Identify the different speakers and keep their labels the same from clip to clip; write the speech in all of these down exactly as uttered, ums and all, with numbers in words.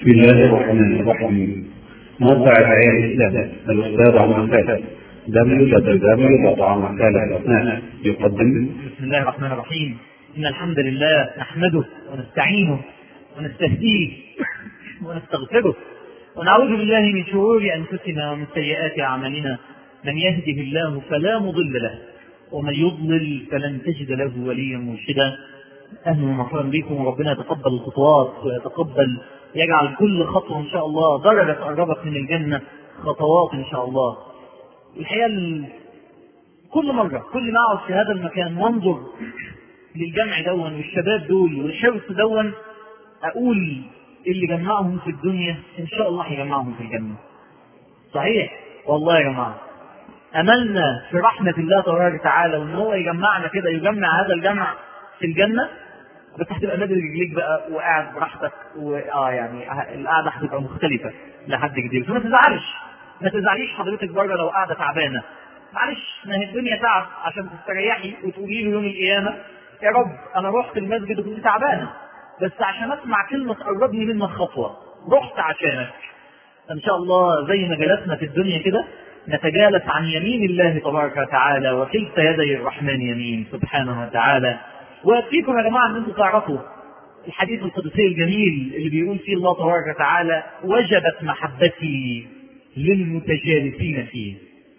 Speaker 1: بسم الله الرحمن الرحيم. موقع الحياة الإسلام الأستاذ عمر فاتح دبليو دبليو دبليو دوت عمر فاتح دوت نت يقدم.
Speaker 2: بسم الله الرحمن الرحيم. إن الحمد لله نحمده ونستعينه ونستهديه ونستغفره ونعوذ بالله من شرور أنفسنا ومن سيئات أعمالنا. من يهده الله فلا مضل له ومن يضلل فلن تجد له وليا مرشدا. أهلا ومرحبا بكم، وربنا يتقبل الخطوات ويتقبل يجعل كل خطوة إن شاء الله درجة تقربك من الجنة خطوات إن شاء الله. الحقيقة كل مرة كل ما أقعد في هذا المكان وانظر للجمع دون والشباب دول والحرص دون أقول اللي جمعهم في الدنيا إن شاء الله يجمعهم في الجنة. صحيح والله يا جماعة، أملنا في رحمة الله تبارك وتعالى وإن هو يجمعنا كده، يجمع هذا الجمع في الجنة. بس هتبقى نادر رجليك بقى وقاعد براحتك، وآه يعني القعدة هتبقى مختلفة لحد كبير، فما تزعلش ما تزعليش حضرتك بره لو قاعدة تعبانة. معلش، ما هي الدنيا تعب عشان تستريحي وتقولي له يوم القيامة يا رب أنا رحت المسجد وكنت تعبانة، بس عشان أسمع كلمة تقربني منك خطوة رحت عشانك. إن شاء الله زي ما جلسنا في الدنيا كده نتجالس عن يمين الله تبارك وتعالى، وكلتا يدي الرحمن يمين سبحانه وتعالى. وأكفيكم يا جماعة أن أنتم تعرفوا الحديث القدسي الجميل اللي بيقول فيه الله تبارك وتعالى: وجبت محبتي للمتجالسين فيه.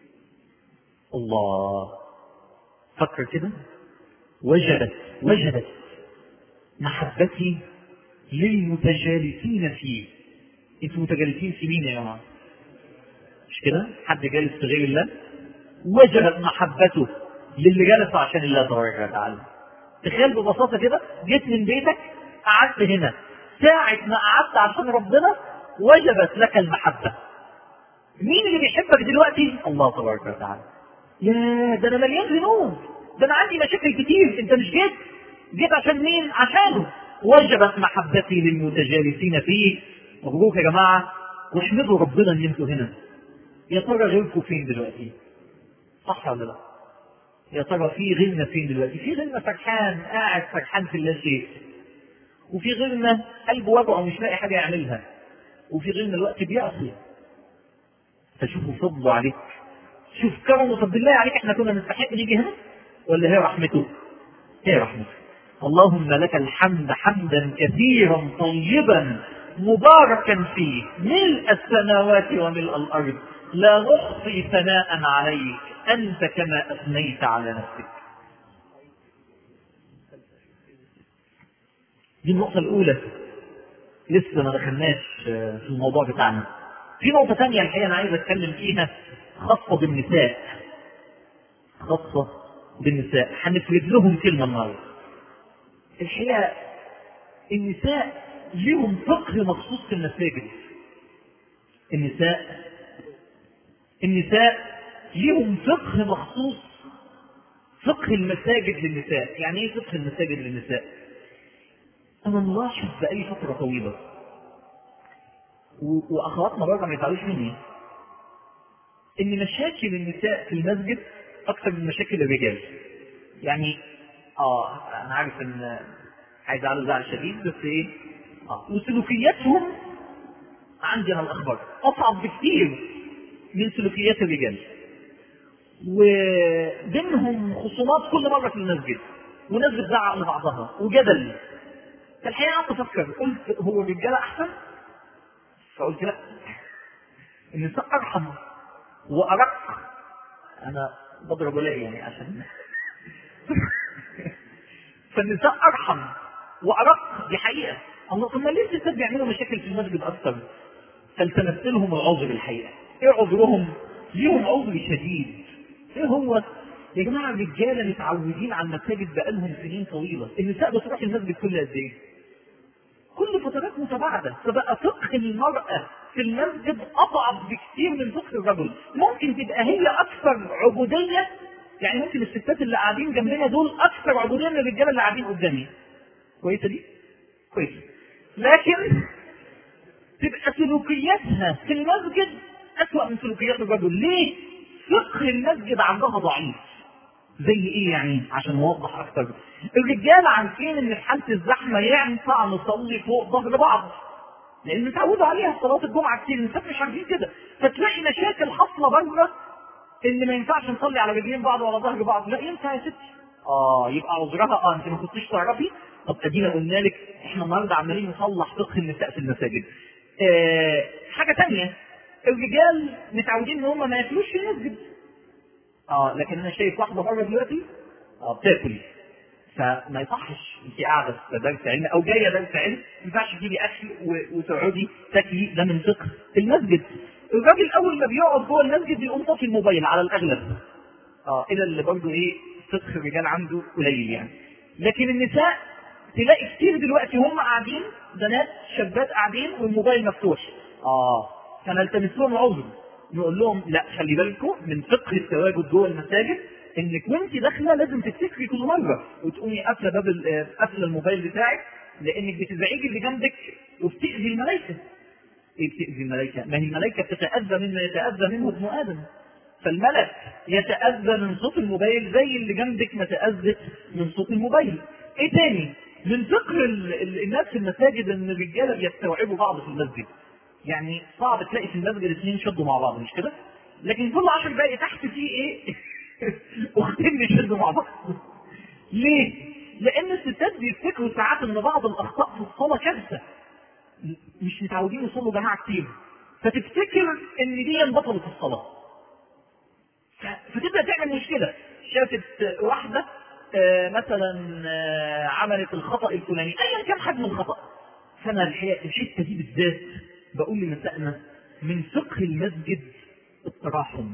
Speaker 2: الله، فكر كده، وجبت وجبت محبتي للمتجالسين فيه. انتوا متجالسين في مين يا جماعة؟ مش كده؟ حد جالس في غير الله؟ وجبت محبته للي جالس عشان الله تبارك وتعالى. تخيل ببساطة كده، جيت من بيتك قعدت هنا، ساعة ما قعدت عشان ربنا وجبت لك المحبة. مين اللي بيحبك دلوقتي؟ الله تبارك وتعالى. يا ده انا مليان ذنوب، ده انا عندي مشاكل كتير، انت مش جيت جيت عشان مين؟ عشانه. وجبت محبتي للمتجالسين فيه. مبروك يا جماعة، واحمدوا ربنا ان انتوا هنا. يا ترى غيركم فين دلوقتي؟ صح ولا لا؟ يا ترى في غيرنا فين دلوقتي؟ في غيرنا فرحان قاعد فرحان في الله شيء، وفي غيرنا قلبه وجعه ومش لاقي حاجة يعملها، وفي غيرنا الوقت بيعصي. فشوفوا فضله عليك، شوف كرمه. طب بالله عليك احنا كنا نستحق نيجي هنا ولا هي رحمته؟ هي رحمته. اللهم لك الحمد حمدا كثيرا طيبا مباركا فيه ملء السماوات وملء الأرض، لا نحصي ثناء عليك أنت كما أثنيت على نفسك. دي النقطة الأولى، لسه ما دخلناش في الموضوع بتاعنا. في نقطة ثانية الحقيقة أنا عايز أتكلم فيها، خاصة بالنساء. خاصة بالنساء هنفرد لهم كلمة النهارده. الحقيقة النساء لهم فقه مخصوص في المساجد. النساء النساء لهم فقه مخصوص، فقه المساجد للنساء. يعني ايه فقه المساجد للنساء؟ انا ملاحظ بقالي فترة طويلة، واخواتنا برضه ما يزعلوش مني، ان مشاكل النساء في المسجد اكثر من مشاكل الرجال. يعني اه انا عارف ان هيزعلوا زعل شديد، بس ايه اه وسلوكياتهم عندنا الاخبار اصعب بكثير من سلوكيات الرجال، وبينهم خصومات كل مرة في المسجد، وناس بتزعق لبعضها وجدل. فالحقيقة قعدت افكر، قلت هو الرجالة احسن؟ فقلت لا، النساء ارحم وارق. انا بضرب ولا يعني عشان فالنساء ارحم وارق، دي حقيقة. الله، ثم ليه النساء بيعملوا مشاكل في المسجد اكثر؟ فالتمست لهم العذر. الحقيقة ايه عذرهم؟ ليهم عذر شديد. ايه هو يا جماعة؟ الرجالة متعودين على المساجد بقالهم سنين طويلة. النساء بتروح المسجد كل قد ايه؟ كل فترات متباعدة. فبقى فقه المرأة في المسجد أضعف بكثير من فقه الرجل. ممكن تبقى هي أكثر عبودية، يعني ممكن الستات اللي قاعدين جنبنا دول أكثر عبودية من الرجالة اللي قاعدين قدامي. كويسة دي؟ كويسة. لكن تبقى سلوكياتها في المسجد أسوأ من سلوكيات الرجل. ليه؟ فقه المسجد عندها ضعيف. زي ايه يعني؟ عشان نوضح اكتر، الرجال عارفين ان في حالة الزحمة ينفع نصلي فوق ظهر بعض، لان متعودوا عليها صلاه الجمعه كتير، النساء مش عارفين كده، فتلاقي مشاكل حاصله بره ان ما ينفعش نصلي على رجلين بعض ولا ظهر بعض. لا ينفع يا ستي. اه يبقى عذرها اه انت ما كنتيش تعرفي. طب ادينا قلنا لك احنا النهارده عمالين نصلح فقه النساء في المساجد. آه حاجه ثانيه، الرجال متعودين ان هم ما ياكلوش في المسجد. اه لكن انا شايف واحده بره دلوقتي اه بتاكل، فما يصحش انت قاعده في درس علم او جايه درس علم ما ينفعش تجيبي اكل وتقعدي تاكلي، ده من فقه المسجد. الراجل اول ما بيقعد جوه المسجد بيقوم طافي الموبايل على الاغلب. اه الى اللي برضه ايه فقه الرجال عنده قليل يعني. لكن النساء تلاقي كتير دلوقتي هم قاعدين، بنات شابات قاعدين والموبايل مفتوح. اه فنلتمس لهم عذر، نقول لهم لا خلي بالكم من فقه التواجد جوه المساجد، انك وانت داخله لازم تفتكري كل مره وتقومي قافله باب قافله الموبايل بتاعك، لانك بتزعجي اللي جنبك وبتاذي الملائكه. ايه بتاذي الملائكه؟ ما هي الملائكه بتتاذى مما يتاذى منه ابن ادم. فالملك يتاذى من صوت الموبايل زي اللي جنبك ما تاذت من صوت الموبايل. ايه تاني من فقه الناس في المساجد ان الرجاله بيستوعبوا بعض في المسجد. يعني صعب تلاقي في المسجد اثنين شدوا مع بعض مش كده؟ لكن كل عشر دقايق تحت فيه ايه؟ اختين بيشدوا مع بعض. ليه؟ لان الستات بيفتكروا ساعات ان بعض الاخطاء في الصلاه كارثه. مش متعودين يصلوا جماعه كتير، فتفتكر ان دي بطلت الصلاه. فتبدا تعمل مشكله. شافت واحده آه مثلا آه عملت الخطا الفلاني ايا كان حجم الخطا. فانا الحقيقه الحته دي بالذات بقول لنسائنا من فقه المسجد التراحم،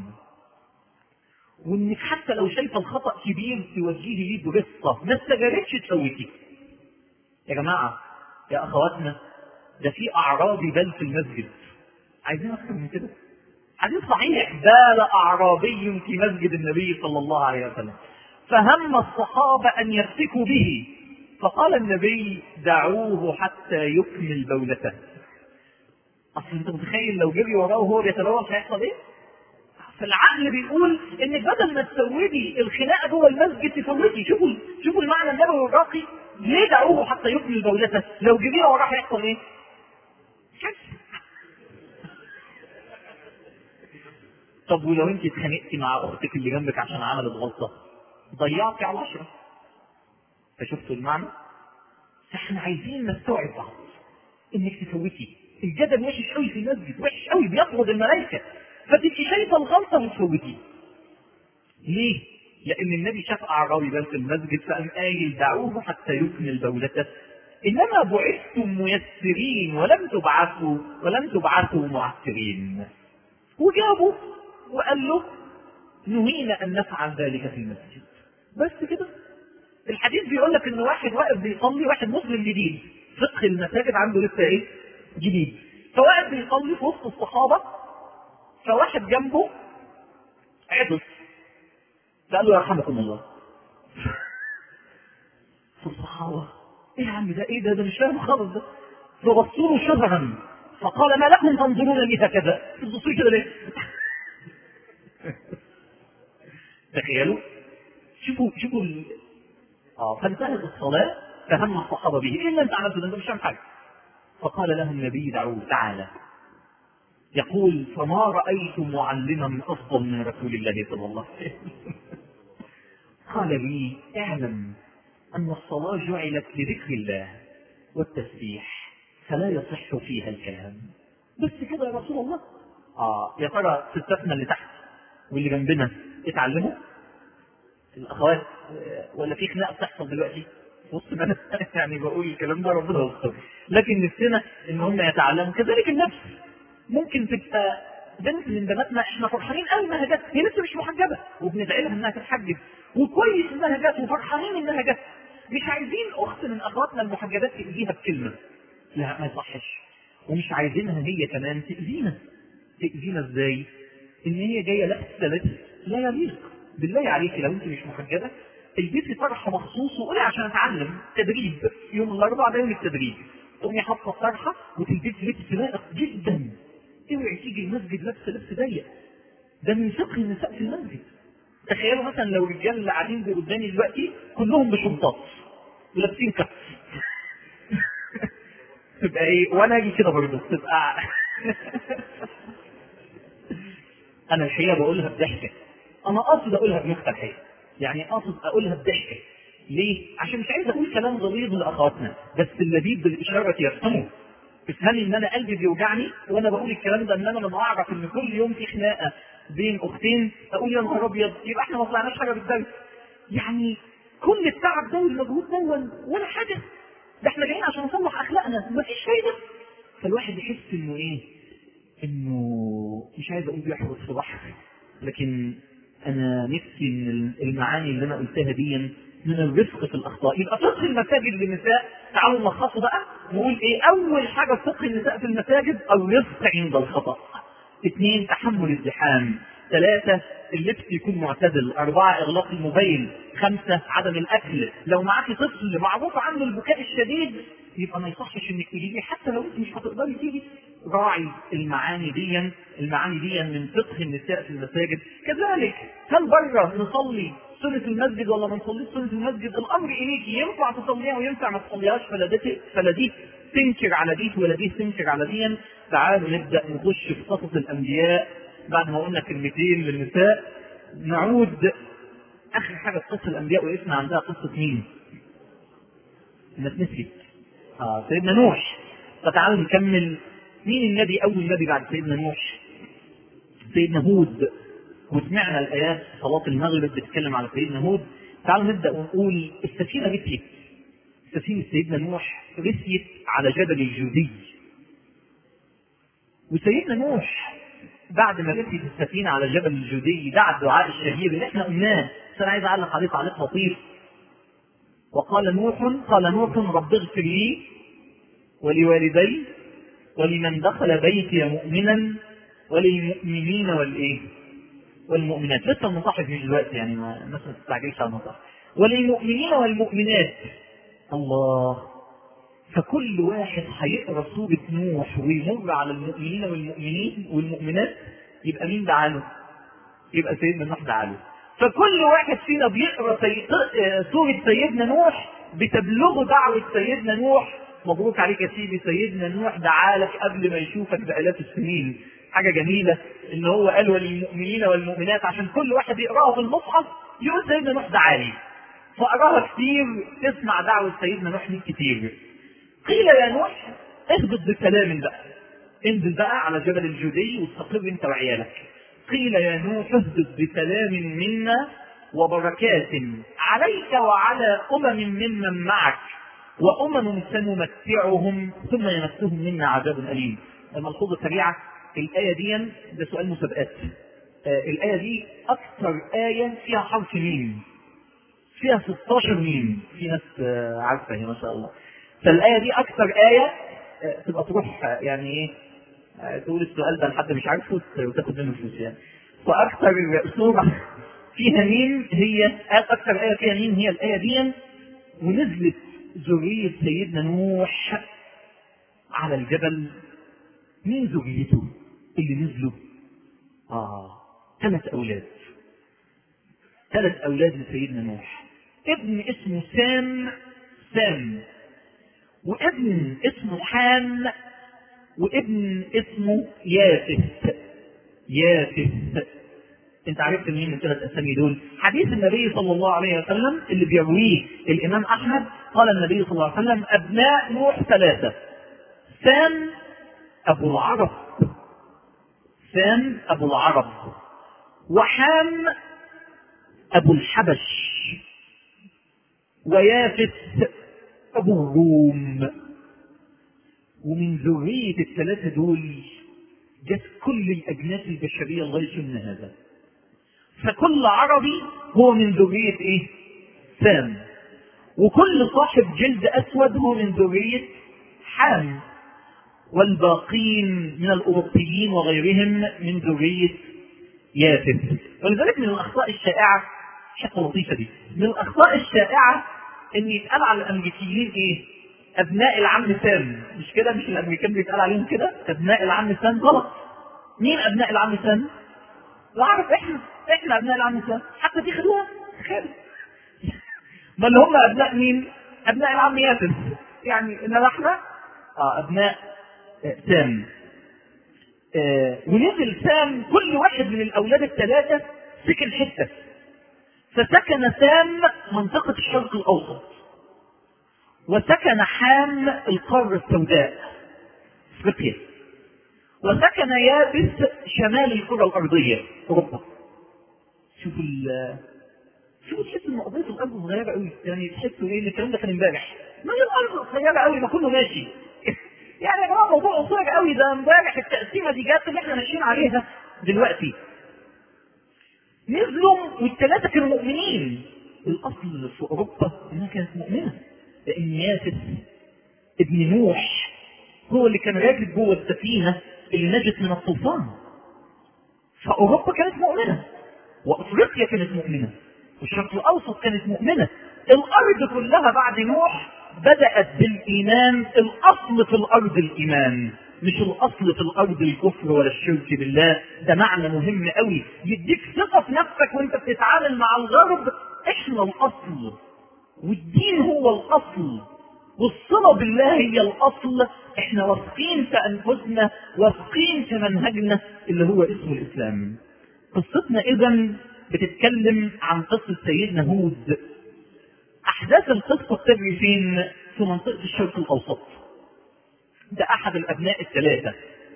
Speaker 2: وانك حتى لو شايفه الخطا كبير توجهي ليه برصه، ما استجابتش تفوتيه. يا جماعه يا اخواتنا ده في اعرابي بل في المسجد، عايزين اكثر من كده؟ حديث صحيح بال اعرابي في مسجد النبي صلى الله عليه وسلم فهم الصحابه ان يفتكوا به، فقال النبي دعوه حتى يكمل بولته. اصل انت متخيل لو جري وراه وهو بيتبول هيحصل ايه؟ فالعقل بيقول انك بدل ما تسودي الخناقه جوه المسجد تفوتي. شوفوا شوفوا المعنى النبوي الراقي. ليه دعوه حتى يكمل بولته؟ لو جري وراه هيحصل ايه؟ طب ولو انت اتخانقتي مع اختك اللي جنبك عشان عملت غلطه ضيعتي على العشره. فشفتوا المعنى؟ احنا عايزين نستوعب بعض انك تفوتي. الجدل وحش قوي في المسجد، وحش قوي بيطرد الملائكه، فتبقي شايفه الغلطه وتفوتيه. ليه؟ لان النبي شاف اعرابي بل في المسجد فقام قايل دعوه حتى يكمل بولته. انما بعثتم ميسرين ولم تبعثوا ولم تبعثوا معسرين. وجابوا وقال له نهينا ان نفعل ذلك في المسجد. بس كده. الحديث بيقول لك ان واحد واقف بيصلي، واحد مسلم جديد، فقه المساجد عنده لسه ايه؟ جديد. فواقف بيصلي في وسط الصحابه، فواحد جنبه عطس فقال له يرحمكم الله. فالصحابه ايه يا عم ده ايه ده ده مش فاهم خالص ده. فبصوا له شبها فقال ما لكم تنظرون لي هكذا؟ تبصوا كده ليه؟ تخيلوا شوفوا شوفوا ال... اه فانتهت الصلاه فهم الصحابه به. ايه اللي انت عملته ده؟ انت مش فاهم حاجه. فقال له النبي دعوه تعالى. يقول فما رايت معلما افضل من رسول الله صلى الله عليه وسلم. قال لي اعلم ان الصلاه جعلت لذكر الله والتسبيح فلا يصح فيها الكلام. بس كده يا رسول الله. اه يا ترى ستاتنا اللي تحت واللي جنبنا اتعلموا الاخوات ولا في خناقه بتحصل دلوقتي؟ بص انا يعني بقول الكلام ده ربنا يستر، لكن نفسنا ان هم يتعلموا. كذلك النفس ممكن تبقى بنت من بناتنا احنا فرحانين قوي انها جت، هي لسه مش محجبه وبندعي لها انها تتحجب، وكويس انها جت وفرحانين انها جت. مش عايزين اخت من اخواتنا المحجبات تاذيها بكلمه، لا ما يصحش. ومش عايزينها هي كمان تاذينا. تاذينا ازاي؟ ان هي جايه لابسه لبس لا يليق. بالله عليك لو انت مش محجبه البسي طرحه مخصوص وقولي عشان اتعلم تدريب يوم الاربعاء ده يوم التدريب، تقومي حاطه الطرحه وتلبسي لبس لائق جدا. اوعي تيجي المسجد لابسه لبس ضيق. ده من فقه النساء في المسجد. تخيلوا مثلا لو الرجال اللي قاعدين قدامي دلوقتي كلهم بشنطات ولابسين كف تبقى ايه وانا اجي كده برضه تبقى انا الحقيقه بقولها بضحكه، انا قاصد اقولها بنكته الحقيقه، يعني قاصد اقولها بضحكه. ليه؟ عشان مش عايز اقول كلام غليظ لاخواتنا، بس اللذيذ بالاشاره يفهمه. افهمي ان انا قلبي بيوجعني وانا بقول الكلام ده، ان انا لما اعرف ان كل يوم في خناقه بين اختين اقول يا نهار ابيض يبقى احنا ما طلعناش حاجه بالدرس. يعني كل التعب ده والمجهود ده ولا حاجه، ده احنا جايين عشان نصلح اخلاقنا، مفيش فايده. فالواحد يحس انه ايه؟ انه مش عايز اقول بيحرق في بحر، لكن انا نفسي ان المعاني اللي انا قلتها دي من الرفق في الاخطاء. يبقى فقه المساجد للنساء، تعالوا نلخصه بقى نقول ايه؟ اول حاجه في فقه النساء في المساجد الرفق عند الخطا. اثنين، تحمل الزحام. ثلاثة، اللبس يكون معتدل. أربعة، إغلاق الموبايل. خمسة، عدم الأكل. لو معاكي طفل معروف عنه البكاء الشديد يبقى ما يصحش إنك تجيبي، حتى لو أنت مش هتقدري تيجي. راعي المعاني دي، المعاني دي من فقه النساء في المساجد. كذلك هل بره نصلي سنة المسجد ولا ما نصليش سنة المسجد؟ الأمر إليك، ينفع تصليها وينفع ما تصليهاش، فلا دي فلا دي تنكر على دي ولا دي تنكر على دي. تعالوا نبدأ نخش في قصص الأنبياء بعد ما قلنا كلمتين للنساء. نعود آخر حاجة في قصة الأنبياء، وقفنا عندها قصة مين؟ الناس نسيت. آه سيدنا نوح. فتعالوا نكمل. مين النبي؟ أول نبي بعد سيدنا نوح سيدنا هود، وسمعنا الآيات صلاة المغرب بتتكلم على سيدنا هود. تعالوا نبدأ ونقول السفينة رسيت. سفينة سيدنا نوح رسيت على جبل الجودي، وسيدنا نوح بعد ما رسيت السفينة على جبل الجودي دعا الدعاء الشهير اللي احنا قلناه، بس أنا عايز أعلق عليه تعليق لطيف. وقال نوح قال نوح رب اغفر لي ولوالدي ولمن دخل بيتي مؤمنا وللمؤمنين والايه والمؤمنات. لسه المصاحف مش دلوقتي يعني، ما الناس ما تستعجلش على المصاحف. وللمؤمنين والمؤمنات. الله، فكل واحد هيقرا سوره نوح ويمر على المؤمنين والمؤمنين والمؤمنات يبقى مين دعا له؟ يبقى سيدنا نوح دعا له. فكل واحد فينا بيقرا سي... سوره سيدنا نوح بتبلغه دعوه سيدنا نوح. مبروك عليك يا سيدي، سيدنا نوح دعا لك قبل ما يشوفك بآلاف السنين. حاجه جميله ان هو قال وللمؤمنين والمؤمنات، عشان كل واحد يقراها في المصحف يقول سيدنا نوح دعا لي، فاقراها كتير تسمع دعوه سيدنا نوح من كتير. قيل يا نوح اهبط بسلام بقى، انزل بقى على جبل الجودي واستقر انت وعيالك. قيل يا نوح اهبط بسلام منا وبركات عليك وعلى امم ممن معك وامم سنمتعهم ثم يمسهم منا عذاب اليم. الملحوظه السريعه، الايه دي ده سؤال مسابقات. آه الايه دي اكثر ايه فيها حرف ميم، فيها ستاشر ميم. في ناس آه عارفه هي ما شاء الله. فالايه دي اكثر ايه آه تبقى تروح آه يعني ايه آه تقول السؤال ده لحد مش عارفه وتاخد منه فلوس يعني. واكثر سوره فيها ميم هي اكثر ايه فيها ميم هي الايه دي. ونزلت ذريه سيدنا نوح على الجبل. مين ذريته اللي نزلوا؟ اه ثلاث اولاد ثلاث اولاد لسيدنا نوح. ابن اسمه سام سام وابن اسمه حام وابن اسمه يافث يافث. انت عرفت مين الثلاث اسامي دول؟ حديث النبي صلى الله عليه وسلم اللي بيرويه الامام احمد، قال النبي صلى الله عليه وسلم ابناء نوح ثلاثه: سام ابو العرب سام ابو العرب وحام ابو الحبش ويافث ابو الروم. ومن ذرية الثلاثة دول جت كل الأجناس البشرية لغاية يومنا هذا. فكل عربي هو من ذرية إيه؟ سام. وكل صاحب جلد أسود هو من ذرية حام. والباقين من الأوروبيين وغيرهم من ذرية يافث. ولذلك من الأخطاء الشائعة، حتى لطيفة دي، من الأخطاء الشائعة إن يتقال على الأمريكيين إيه؟ أبناء العم سام. مش كده؟ مش الأمريكان بيتقال عليهم كده أبناء العم سام؟ غلط. مين أبناء العم سام؟ العرب. إحنا إحنا أبناء العم سام. حتى دي خدوها خير. ما اللي هم أبناء مين؟ أبناء العم يافث. يعني إنما إحنا آه أبناء آه سام. آه ونزل سام، كل واحد من الأولاد الثلاثة سكن حتة، فسكن سام منطقة الشرق الأوسط، وسكن حام القارة السوداء افريقيا، وسكن يابس شمال الكرة الأرضية أوروبا. شوف ال شوف تحس ان قضيه الارض صغيره قوي، يعني تحسوا ايه الكلام ده كان امبارح، ما هي الارض صغيره قوي ما كله ماشي يعني يا جماعه الموضوع قصير قوي، ده امبارح التقسيمه دي جت اللي احنا ماشيين عليها دلوقتي. نزلوا والثلاثه كانوا مؤمنين. الاصل في اوروبا انها كانت مؤمنه، لان يافس ابن نوح هو اللي كان راكب جوه السفينه اللي نجت من الطوفان. فاوروبا كانت مؤمنه، وافريقيا كانت مؤمنه، والشرق الاوسط كانت مؤمنه. الارض كلها بعد نوح بدات بالايمان. الاصل في الارض الايمان، مش الاصل في الارض الكفر ولا الشرك بالله. ده معنى مهم قوي يديك ثقه في نفسك وانت بتتعامل مع الغرب. احنا الاصل، والدين هو الاصل، والصله بالله هي الاصل. احنا واثقين في انفسنا، واثقين في منهجنا اللي هو اسمه الاسلام. قصتنا اذا بتتكلم عن قصة سيدنا هود. احداث القصة بتجري فين؟ في منطقة الشرق الاوسط. ده احد الابناء الثلاثة.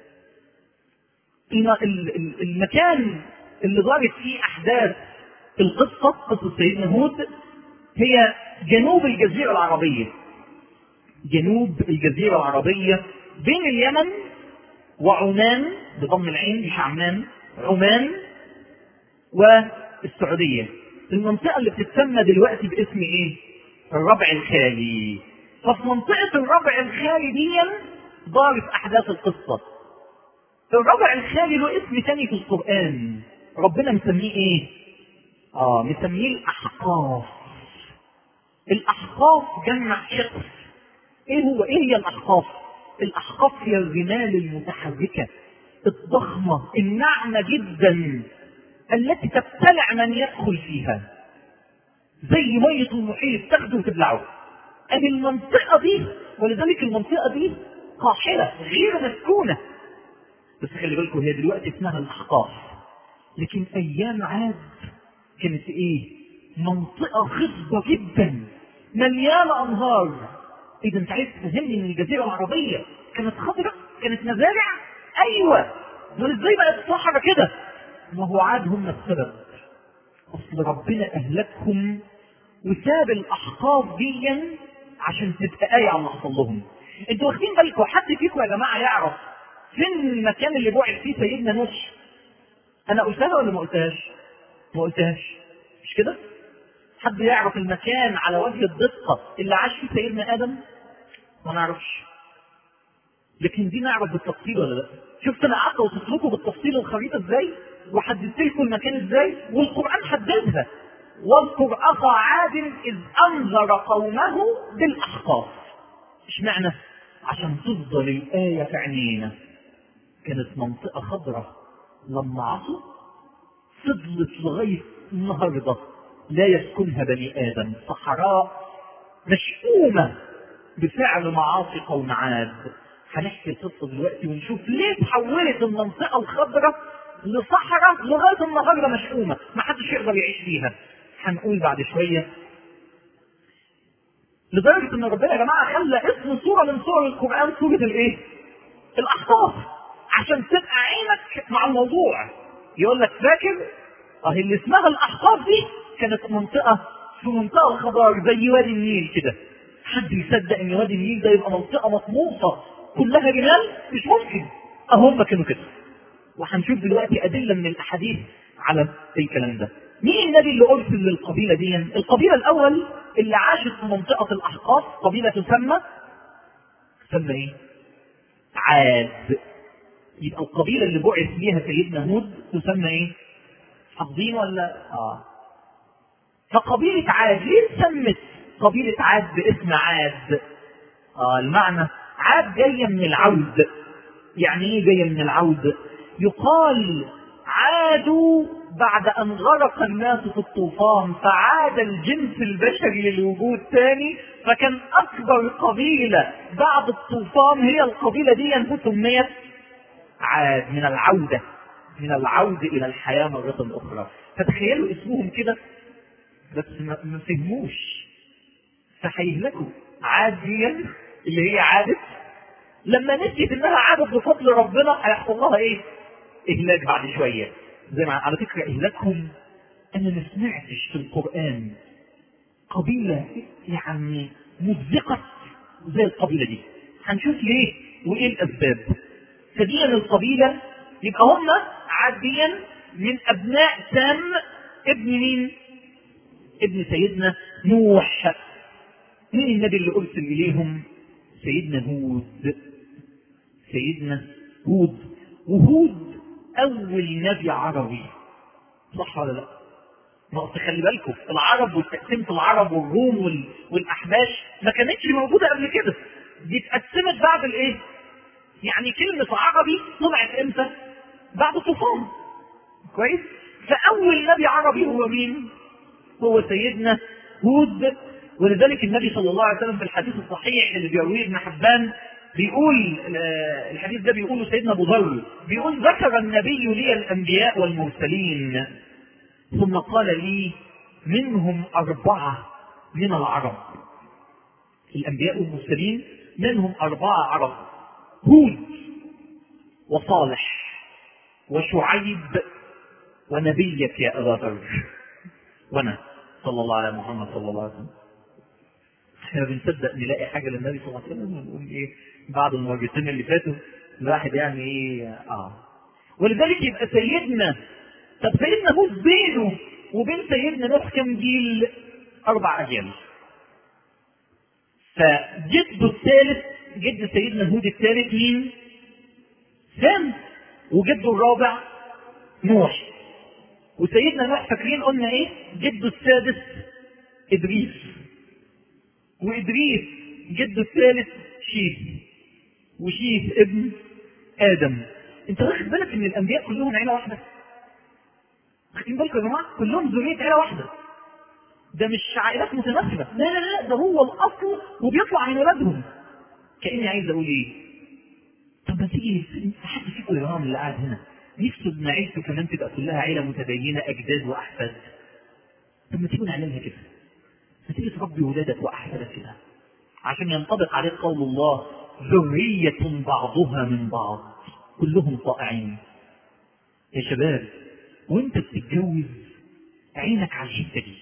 Speaker 2: المكان اللي دارت فيه احداث القصة، قصة سيدنا هود، هي جنوب الجزيرة العربية. جنوب الجزيرة العربية بين اليمن وعمان، بضم العين مش عمان، عمان والسعودية. المنطقة اللي بتتسمى دلوقتي باسم ايه؟ الربع الخالي. ففي منطقة الربع الخالي دي دارت احداث القصة. الربع الخالي له اسم تاني في القرآن، ربنا مسميه ايه؟ اه مسميه الاحقاف. الاحقاف جمع شقف. ايه هو ايه هي الاحقاف؟ الاحقاف هي الرمال المتحركة الضخمة الناعمة جدا التي تبتلع من يدخل فيها، زي مية المحيط تاخده وتبلعه. ادي المنطقة دي، ولذلك المنطقة دي قاحلة غير مسكونة. بس خلي بالكم هي دلوقتي اسمها الاحقاف، لكن ايام عاد كانت ايه؟ منطقة خصبة جدا مليانة انهار. اذا انت عايز تفهمني ان الجزيرة العربية كانت خضراء، كانت مزارع؟ ايوه. دول ازاي بقت صحراء كده؟ ما هو عاد هم السبب. اصل ربنا اهلكهم وساب الاحقاف دي عشان تبقى آية عن حصل لهم. انتوا واخدين بالكم حد فيكم يا جماعة يعرف فين المكان اللي بعث فيه سيدنا نوح؟ انا قلتها ولا ما قلتهاش؟ ما قلتهاش مش كده؟ حد يعرف المكان على وجه الدقة اللي عاش فيه سيدنا آدم؟ ما نعرفش، لكن دي نعرف بالتفصيل ولا لا؟ شفت انا قعدت اوصف لكم بالتفصيل الخريطة ازاي؟ وحددت لكم المكان ازاي؟ والقرآن حددها. واذكر اخا عاد اذ انذر قومه بالاحقاف. اشمعنى؟ عشان تفضل الآية في عينينا. كانت منطقة خضراء لما عصوا فضلت لغاية النهاردة لا يسكنها بني آدم، صحراء مشؤومة بفعل معاصي قوم عاد. هنحكي القصة دلوقتي ونشوف ليه تحولت المنطقة الخضراء لصحراء لغاية النهاردة مشؤومة ما حدش يقدر يعيش فيها. هنقول بعد شوية، لدرجة ان ربنا يا جماعة خلى اسم سورة من سور القرآن سورة الايه؟ الاحقاف، عشان تبقى عينك مع الموضوع. يقول لك فاكر اه اللي اسمها الاحقاف دي كانت منطقة في منطقة الخضار زي وادي النيل كده. حد يصدق ان وادي النيل ده يبقى منطقة مطموسة كلها رمال؟ مش ممكن. اهم كانوا كده، وهنشوف دلوقتي ادلة من الاحاديث على الكلام ده. مين النبي اللي ارسل للقبيلة دي؟ القبيلة الاول اللي عاشت في منطقة الاحقاف قبيلة تسمى تسمى ايه؟ عاد. يبقى القبيلة اللي بعث ليها سيدنا هود تسمى ايه؟ حافظين ولا؟ اه فقبيلة عاد ليه سمت قبيلة عاد باسم عاد؟ اه المعنى عاد جاية من العود. يعني ايه جاية من العود؟ يقال عادوا بعد أن غرق الناس في الطوفان فعاد الجنس البشري للوجود ثاني، فكان أكبر قبيلة بعد الطوفان هي القبيلة دي فسميت عاد، من العودة من العودة إلى الحياة مرة أخرى. فتخيلوا اسمهم كده بس ما فهموش فهيهلكوا. عاديا اللي هي عادت لما نسيت انها عادت بفضل ربنا هيحصل لها ايه؟ اهلاك بعد شويه. زي ما على فكره اهلاكهم انا ما سمعتش في القران قبيله يعني مزقت زي القبيله دي. هنشوف ليه وايه الاسباب. فدي القبيله يبقى هم عاديا من ابناء سام ابن مين؟ ابن سيدنا نوح. مين النبي اللي ارسل اليهم؟ سيدنا هود. سيدنا هود. وهود اول نبي عربي، صح ولا لا؟ ما تخلي بالكم العرب والتقسيم في العرب والروم والاحباش ما كانتش موجوده قبل كده، دي اتقسمت بعد الايه؟ يعني كلمه عربي طلعت امتى؟ بعد الطوفان. كويس؟ فاول نبي عربي هو مين؟ هو سيدنا هود. ولذلك النبي صلى الله عليه وسلم في الحديث الصحيح اللي بيرويه ابن حبان بيقول، الحديث ده بيقوله سيدنا ابو ذر، بيقول ذكر النبي لي الانبياء والمرسلين ثم قال لي منهم اربعه من العرب. الانبياء والمرسلين منهم اربعه عرب: هود وصالح وشعيب ونبيك يا ابا ذر وانا صلى الله على محمد صلى الله عليه وسلم. احنا بنصدق نلاقي حاجه للنبي صلى الله عليه وسلم ونقول ايه بعد المرتين اللي فاتوا الواحد يعني ايه اه ولذلك يبقى سيدنا، طب سيدنا هود بينه وبين سيدنا نوح كم جيل؟ اربع اجيال. فجده الثالث، جد سيدنا هود الثالث مين؟ سام. وجده الرابع نوح. وسيدنا نوح فاكرين قلنا ايه؟ جده السادس ادريس. وادريس جده الثالث شيث. وشيث ابن ادم. انت واخد بالك ان الانبياء كلهم عيله واحده؟ واخدين بالكم يا جماعه؟ كلهم ذريه عيله واحده. ده مش عائلات متناسبه، لا لا لا، ده هو الاصل وبيطلع من ولادهم. كاني عايز اقول ايه؟ طب ما تيجي حد فيكم يا جماعه من اللي قاعد هنا نفسه ان عيلته كمان تبقى كلها عيله متدينه اجداد واحفاد. طب ما تيجي نعملها كده، ما تيجي تربي ولادك واحفادك كده عشان ينطبق عليه قول الله ذريه بعضها من بعض كلهم طائعين. يا شباب وانت بتتجوز عينك على الحته دي.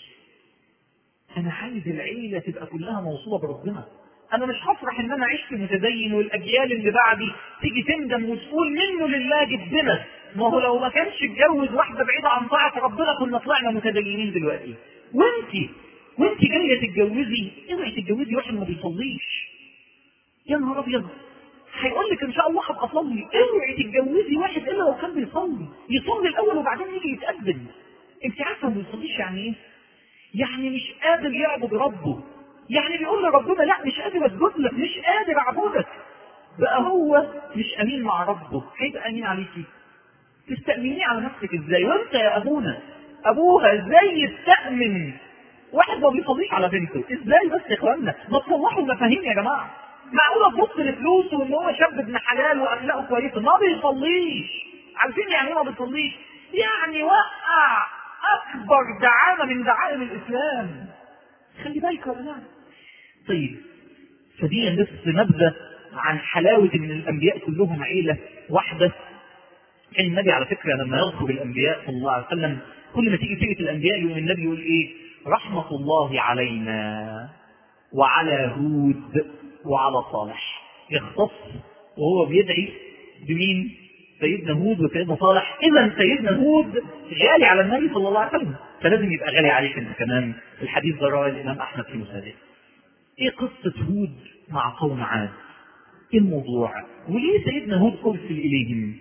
Speaker 2: انا عايز العيله تبقى كلها موصوله بربنا. انا مش هفرح ان انا عشت متدين والاجيال اللي بعدي تيجي تندم وتقول منه لله جدنا. ما هو لو ما كانش اتجوز واحده بعيده عن طاعه ربنا كنا طلعنا متدينين دلوقتي. وانتي وانتي جايه تتجوزي اوعي تتجوزي واحد ما بيصليش. يا نهار ابيض، هيقول لك ان شاء الله هبقى اصلي. اوعي تتجوزي واحد الا لو كان بيصلي. يصلي الاول وبعدين يجي يتقدم. انت عارفه ما بيصليش يعني ايه؟ يعني مش قادر يعبد ربه. يعني بيقول لربنا لا مش قادر اسجد لك، مش قادر اعبدك. بقى هو مش امين مع ربه، هيبقى امين عليكي؟ تستأمنيه على نفسك ازاي؟ وانت يا ابونا ابوها ازاي يستأمن واحد ما بيصليش على بنته؟ ازاي بس يا اخوانا؟ ما تصلحوا المفاهيم يا جماعه. معقوله تبص لفلوسه وان هو شاب ابن حلال واخلاقه كويسه ما بيصليش؟ عارفين يعني ايه ما بيصليش؟ يعني وقع اكبر دعامه من دعائم الاسلام. خلي بالك يا جماعه. طيب فدي بس نبذه عن حلاوه ان الانبياء كلهم عيله واحده. كان النبي على فكره لما يذكر الانبياء صلى الله عليه وسلم كل ما تيجي سيره الانبياء يقول النبي يقول ايه؟ رحمه الله علينا وعلى هود وعلى صالح. يختص وهو بيدعي بمين؟ سيدنا هود وسيدنا صالح. اذا سيدنا هود غالي على النبي صلى الله عليه وسلم، فلازم يبقى غالي عليك انت كمان. الحديث ده رواه الامام احمد في مسنده. ايه قصه هود مع قوم عاد؟ ايه الموضوع؟ وليه سيدنا هود ارسل اليهم؟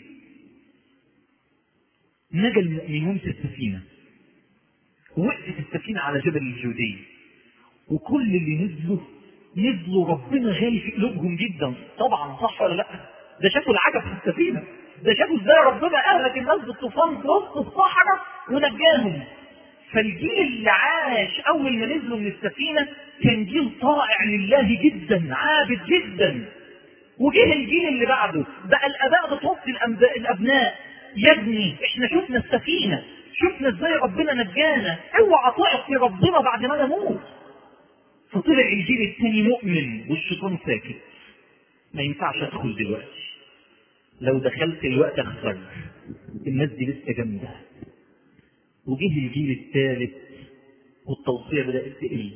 Speaker 2: نجا المؤمنون في السفينه، ووقفت السفينه على جبل الجودي، وكل اللي نزلوا نزلوا ربنا غالي في قلوبهم جدا. طبعا صح ولا لا؟ ده شافوا العجب في السفينه، ده شافوا ازاي ربنا اهلك الناس بالطوفان في وسط الصحراء ونجاهم. فالجيل اللي عاش اول ما نزلوا من السفينه كان جيل طائع لله جدا، عابد جدا. وجه الجيل اللي بعده بقى الاباء بتوصي الابناء، يا ابني احنا شفنا السفينه، شفنا ازاي ربنا نجانا، اوعى تعصي ربنا بعد ما نموت. فطلع الجيل الثاني مؤمن والشيطان ساكت. ما ينفعش ادخل دلوقتي، لو دخلت الوقت اخسر، الناس دي لسه جامده. وجه الجيل الثالث والتوصيه بدات تقل.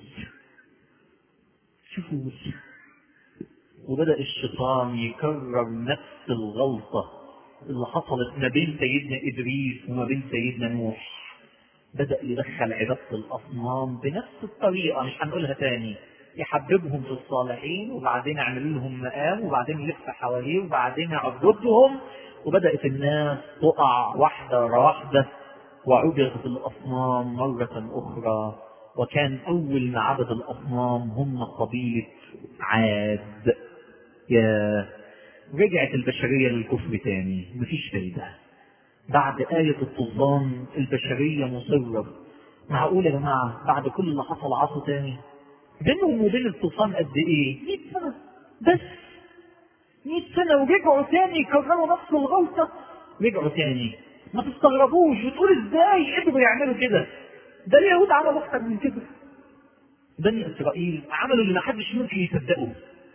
Speaker 2: شوفوا، وبدأ الشيطان يكرر نفس الغلطة اللي حصلت ما بين سيدنا إدريس وما بين سيدنا نوح. بدأ يدخل عبادة الأصنام بنفس الطريقة، مش هنقولها تاني، يحببهم في الصالحين وبعدين يعملوا لهم مقام وبعدين يلف حواليه وبعدين يعبدهم. وبدأت الناس تقع واحدة ورا واحدة وعبدت الأصنام مرة أخرى. وكان أول ما عبد الأصنام هم قبيلة عاد. يا رجعت البشرية للكفر تاني، مفيش فايدة. بعد آية الطوفان البشرية مصرة. معقول يا جماعة بعد كل اللي حصل عصوا تاني؟ بينهم وبين الطوفان قد ايه؟ مئة سنة بس، مئة سنة ورجعوا تاني يكرروا نفس الغلطة. رجعوا تاني. ما تستغربوش وتقول ازاي قدروا يعملوا كده؟ ده اليهود عملوا اكتر من كده. بني اسرائيل عملوا اللي ما حدش ممكن يصدقه.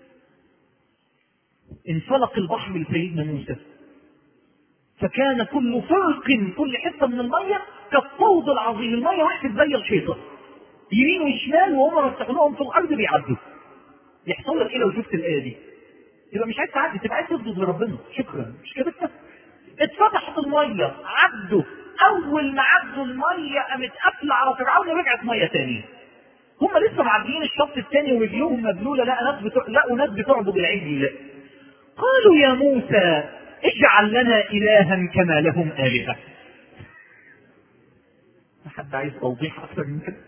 Speaker 2: انفلق البحر لسيدنا موسى فكان كل فرق، كل حته من الميه كالطود العظيم، الميه واحد زي الحيطه يمين وشمال وهم مفتحينهم في الارض بيعدوا. يحصل لك ايه لو شفت الايه دي؟ يبقى مش عايز تعدي، تبقى عايز تسجد لربنا. شكرا، مش كده؟ اتفتحت الميه عدوا. اول ما عدوا الميه قامت قافله على فرعون ورجعت ميه ثانيه. هم لسه معديين الشط الثاني ورجلهم مبلوله، لقوا ناس بتوع لقوا ناس بتعبد العجل. قالوا يا موسى اجعل لنا إلها كما لهم آلهة. حد عايز توضيح أكثر من كده؟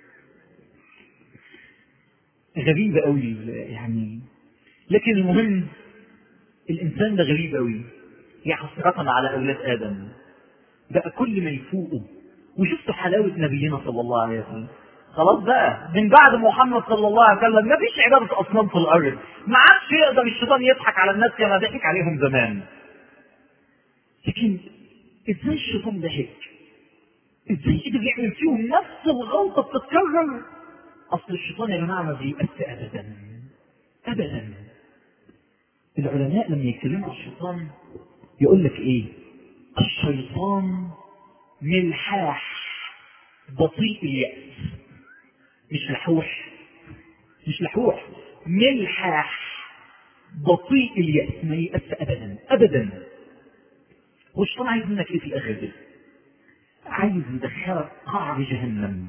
Speaker 2: غريبة قوي يعني. لكن المهم الإنسان ده غريب قوي. يا حسرة على أولاد آدم، بقى كل ما يفوقوا وشفتوا حلاوة نبينا صلى الله عليه وسلم. خلاص بقى من بعد محمد صلى الله عليه وسلم ما فيش عبادة أصنام في الأرض. ما عادش يقدر الشيطان يضحك على الناس كما ضحك عليهم زمان. لكن ازاي الشيطان ضحك؟ ازاي قدر يعمل فيهم نفس الغلطة بتتكرر؟ أصل الشيطان يا جماعة ما بيأس أبدا أبدا. العلماء لما يتكلموا عن الشيطان يقول لك إيه؟ الشيطان ملحاح بطيء اليأس. مش لحوح، مش لحوح، ملحاح بطيء اليأس، ما يأس أبدا أبدا. والشيطان عايز منك ايه في الاخر دي؟ عايز يدخلك قعر جهنم.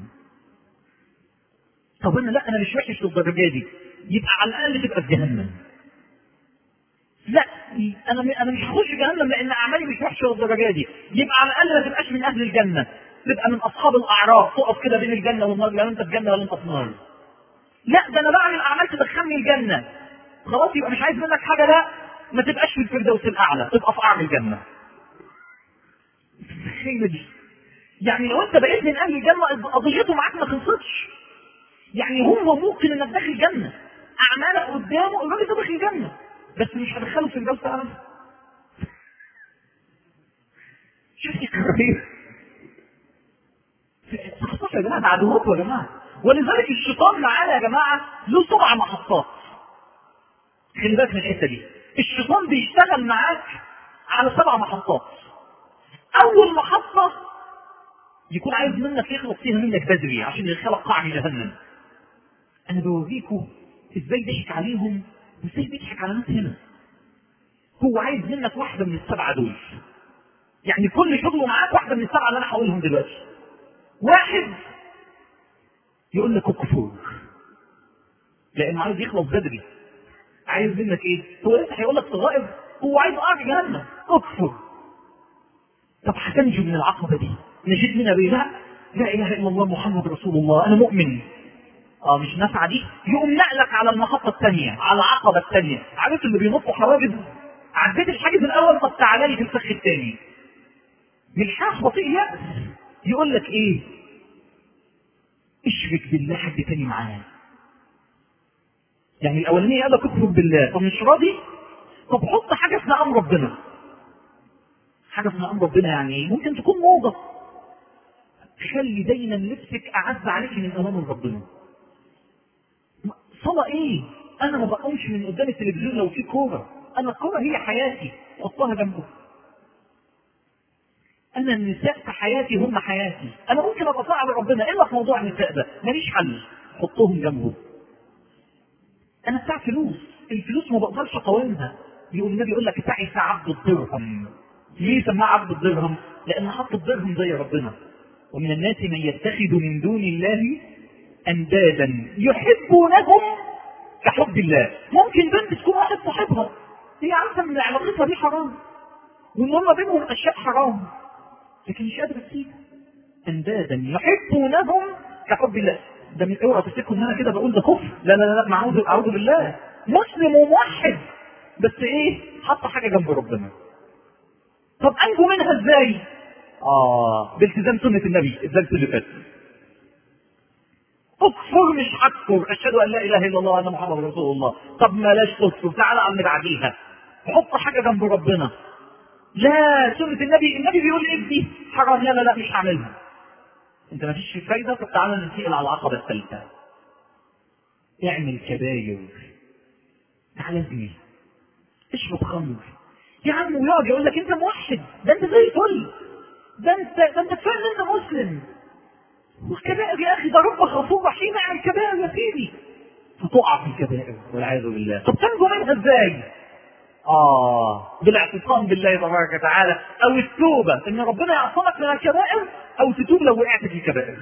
Speaker 2: طب انا لا انا مش وحش للدرجه دي، يبقى على الاقل تبقى في جهنم. لا انا انا مش هخش جهنم لان اعمالي مش وحشه للدرجه دي، يبقى على الاقل ما تبقاش من اهل الجنه، تبقى من اصحاب الاعراف، تقف كده بين الجنه والنار، لا انت في جنه ولا انت في نار. لا ده انا بعمل اعمال تدخلني الجنه، خلاص يبقى مش عايز منك حاجه، لا ما تبقاش في الفردوس الاعلى، تبقى في قعر الجنه. دي يعني لو انت بقيت من اهل الجنه قضيته معاك ما خلصتش. يعني هو ممكن انك داخل جنه، اعمالك قدامه الراجل ده داخل جنه، بس مش هدخله في الجنه فعلا. شوفي كريم تخطف يا جماعه، ده عدوكم يا جماعه. ولذلك الشيطان معانا يا جماعه له سبع محطات. خلي بالك من الحته دي، الشيطان بيشتغل معاك على سبع محطات. اول محطه يكون عايز منك يخلص فيها منك بدري عشان يدخلك قعر جهنم. انا بوريكم ازاي ضحك عليهم وازاي بيضحك على ناس هنا. هو عايز منك واحده من السبعه دول، يعني كل شغله معاك واحده من السبعه اللي انا هقولهم دلوقتي. واحد يقول لك الكفور لانه عايز يخلص بدري. عايز منك ايه؟ هو لسه هيقول لك صغائر، هو عايز قعر جهنم، اكفر. طب هتنجو من العقبه دي؟ نجيت منها بيه؟ لا لا اله الا الله محمد رسول الله انا مؤمن. اه مش نافعه دي، يقوم نقلك على المحطه الثانيه، على العقبه الثانيه. عارف اللي بينطوا حواجز؟ عديت الحاجز الاول، طب تعالى لي في الفخ الثاني. ملحاح بطيء يأس، يقول لك ايه؟ اشرك بالله حد تاني معاه. يعني الاولانيه قال لك اكفر بالله، طب مش راضي؟ طب حط حاجه اسمها امر ربنا. حاجه اسمها امر ربنا يعني ايه؟ ممكن تكون موضه. خلي دايما لبسك اعز عليك من امام ربنا. صلاة ايه؟ انا ما بقومش من قدام التلفزيون لو في كوره، انا الكوره هي حياتي، حطها جنبه. انا النساء في حياتي هم حياتي، انا ممكن ابقى صعب ربنا الا في موضوع النساء ده ماليش حل، حطهم جنبه. انا بتاع فلوس، الفلوس ما بقدرش اقاومها. يقول النبي يقول لك تعس عبد الدرهم. ليه سماه عبد الدرهم؟ لان حط الدرهم زي ربنا. ومن الناس من يتخذ من دون الله اندادا يحبونهم كحب الله. ممكن بنت تكون واحد صاحبها هي عارفه ان علاقتها دي حرام وان هم بينهم اشياء حرام، لكن مش قادره تسيبها. اندادا يحبونهم كحب الله. ده من اوعى تفتكروا ان انا كده بقول ده كفر، لا لا لا، معوذ اعوذ بالله، مسلم وموحد، بس ايه؟ حط حاجه جنب ربنا. طب انجو منها ازاي؟ اه بالتزام سنه النبي الدرس اللي فات. اكفر مش هكفر، اشهد ان لا اله الا الله وان محمد رسول الله. طب بلاش تكفر، تعالى على اللي بعديها، حط حاجه جنب ربنا. لا، سنه النبي، النبي بيقول ايه دي؟ حرام، لا لا لا مش هعملها. انت ما فيش فايده، طب تعالى ننتقل على العقبه الثالثه. اعمل كباير، تعالى ازني، اشرب خمر يا عم، ويقعد يقول لك انت موحد، ده انت زي الفل، ده انت ده انت كفايه ان انت مسلم. والكبائر يا اخي ده رب غفور رحيم، اعمل كبائر يا سيدي، فتقع في الكبائر والعياذ بالله. طب تنجو منها ازاي؟ اه بالاعتصام بالله تبارك وتعالى، او التوبه، ان ربنا يعصمك من الكبائر، او تتوب لو وقعت في الكبائر.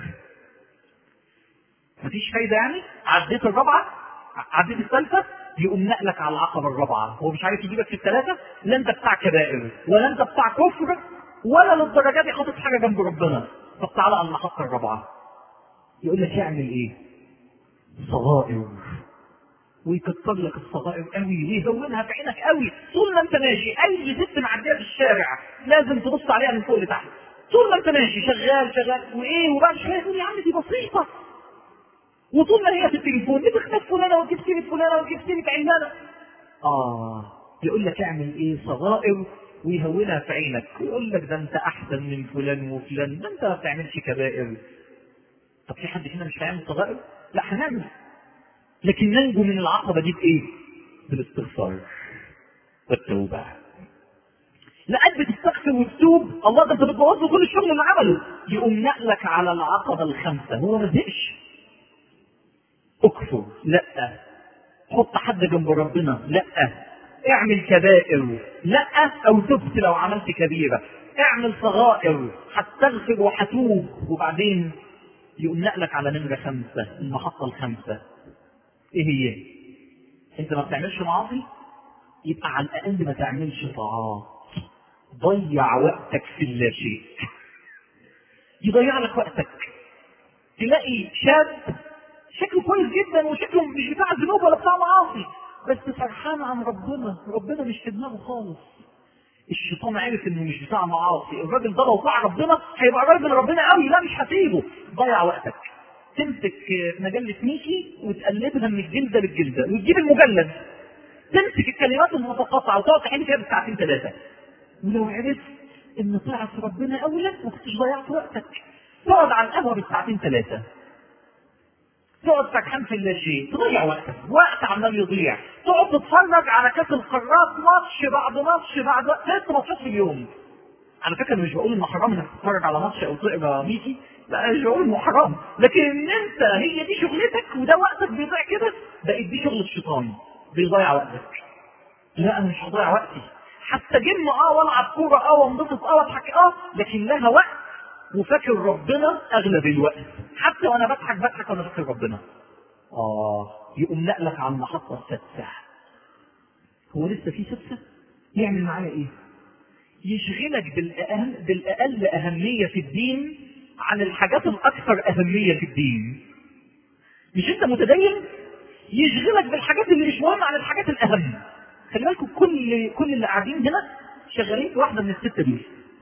Speaker 2: مفيش فايده يعني؟ عديت الرابعه، عديت الثالثه، يقوم نقلك على العقبه الرابعه. هو مش عارف يجيبك في الثلاثه، لا انت بتاع كبائر ولا انت بتاع كفر ولا للدرجه دي حاطط حاجه جنب ربنا. طب تعالى على المحطه الرابعه، يقول لك اعمل ايه؟ صغائر، ويكتر لك الصغائر قوي ويهونها في عينك قوي. طول ما انت ماشي اي ست معديه في الشارع لازم تبص عليها من فوق لتحت. طول ما انت ماشي شغال شغال وايه، وبعد شويه يقول يا عم دي بسيطه. وطول ما هي في التليفون بتختف فلانه وتجيب سيره فلانه وتجيب سيره علانه. اه يقول لك اعمل ايه؟ صغائر، ويهونها في عينك، ويقول لك ده انت احسن من فلان وفلان، ده انت ما بتعملش كبائر. طب في حد فينا مش هيعمل صغائر؟ لا هنعمل، لكن ننجو من العقبه دي بايه؟ بالاستغفار والتوبه. لا قد بتستغفر وتتوب، الله ده انت بتبوظ له كل الشغل اللي عمله. يقوم نقلك على العقبه الخامسه، هو ما زهقش. اكفر، لا. حط حد جنب ربنا، لا. اعمل كبائر، لا. او تبت لو عملت كبيره. اعمل صغائر، هتستغفر وهتوب. وبعدين يقوم نقلك على نمره خمسه، المحطه الخامسه. ايه هي؟ انت ما بتعملش معاصي، يبقى على الاقل ما تعملش طاعات. ضيع وقتك في اللا شيء، يضيع لك وقتك. تلاقي شاب شكله كويس جدا وشكله مش بتاع ذنوب ولا بتاع معاصي، بس فرحان عن ربنا، ربنا مش في دماغه خالص. الشيطان عارف انه مش بتاع معاصي، الراجل ده لو طاع ربنا هيبقى راجل ربنا قوي، لا مش هسيبه. ضيع وقتك، تمسك مجله ميكي وتقلبها من الجلده للجلده وتجيب المجلد، تمسك الكلمات المتقاطعه وتقعد تحل فيها بالساعتين ثلاثه. ولو عرفت ان طاعه ربنا اولى ما كنتش ضيعت وقتك. تقعد على القهوه بالساعتين ثلاثه، تقعد سكحان في اللا شيء، تضيع وقتك، وقت عمال يضيع. تقعد تتفرج على كاس القارات ماتش بعد ماتش بعد ثلاث ماتشات في اليوم. على فكره مش بقول انه حرام انك تتفرج على ماتش او تقرا ميكي، لا مش بقول انه حرام، لكن ان انت هي دي شغلتك وده وقتك بيضيع كده، بقت دي شغل الشيطان بيضيع وقتك. لا انا مش هضيع وقتي، حتى جيم اه والعب كوره اه وانبسط اه واضحك اه، لكن لها وقت وفاكر ربنا اغلب الوقت. حتى وانا بضحك بضحك وانا فاكر ربنا. اه يقوم نقلك على المحطه السادسه. هو لسه في سادسه؟ يعمل معايا ايه؟ يشغلك بالاقل بالاقل اهميه في الدين عن الحاجات الاكثر اهميه في الدين. مش انت متدين؟ يشغلك بالحاجات اللي مش مهمه عن الحاجات الاهم. خلي بالكم كل كل اللي قاعدين هنا شغالين في واحده من السته دي.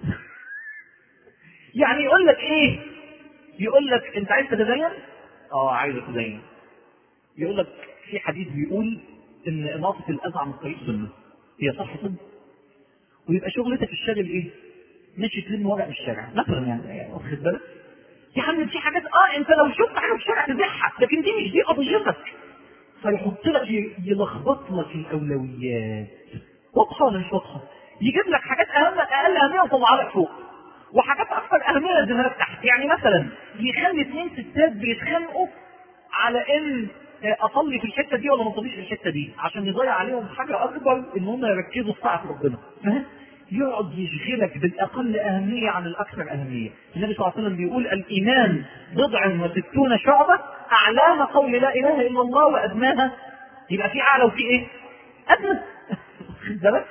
Speaker 2: يعني يقول لك ايه؟ يقول لك انت عايز تتدين؟ اه عايز اتدين. يقول لك في حديث بيقول ان اماطه الاذى عن الطريق سنه. هي صح صدق؟ ويبقى شغلتك الشاغل ايه؟ مش تلم ورق الشارع مثلا، يعني واخد بالك؟ يا عم في حاجات اه انت لو شفت حاجه في الشارع تزحها، لكن دي مش دي قضيتك. فيحط لك يلخبط لك الاولويات. واضحه ولا مش واضحه؟ يجيب لك حاجات اهم اقل اهميه ويطلعها لك فوق، وحاجات اكثر اهميه ينزلها لك تحت. يعني مثلا يخلي اثنين ستات بيتخانقوا على ان اصلي في الحته دي ولا ما اصليش في الحته دي، عشان يضيع عليهم حاجه اكبر ان هم يركزوا في طاعه ربنا. فاهم؟ يقعد يشغلك بالاقل اهميه عن الاكثر اهميه. النبي صلى الله عليه وسلم بيقول الايمان بضع وستون شعبه، اعلاها قول لا اله الا الله وادناها، يبقى في اعلى وفي ايه؟ ادنى. خد بالك؟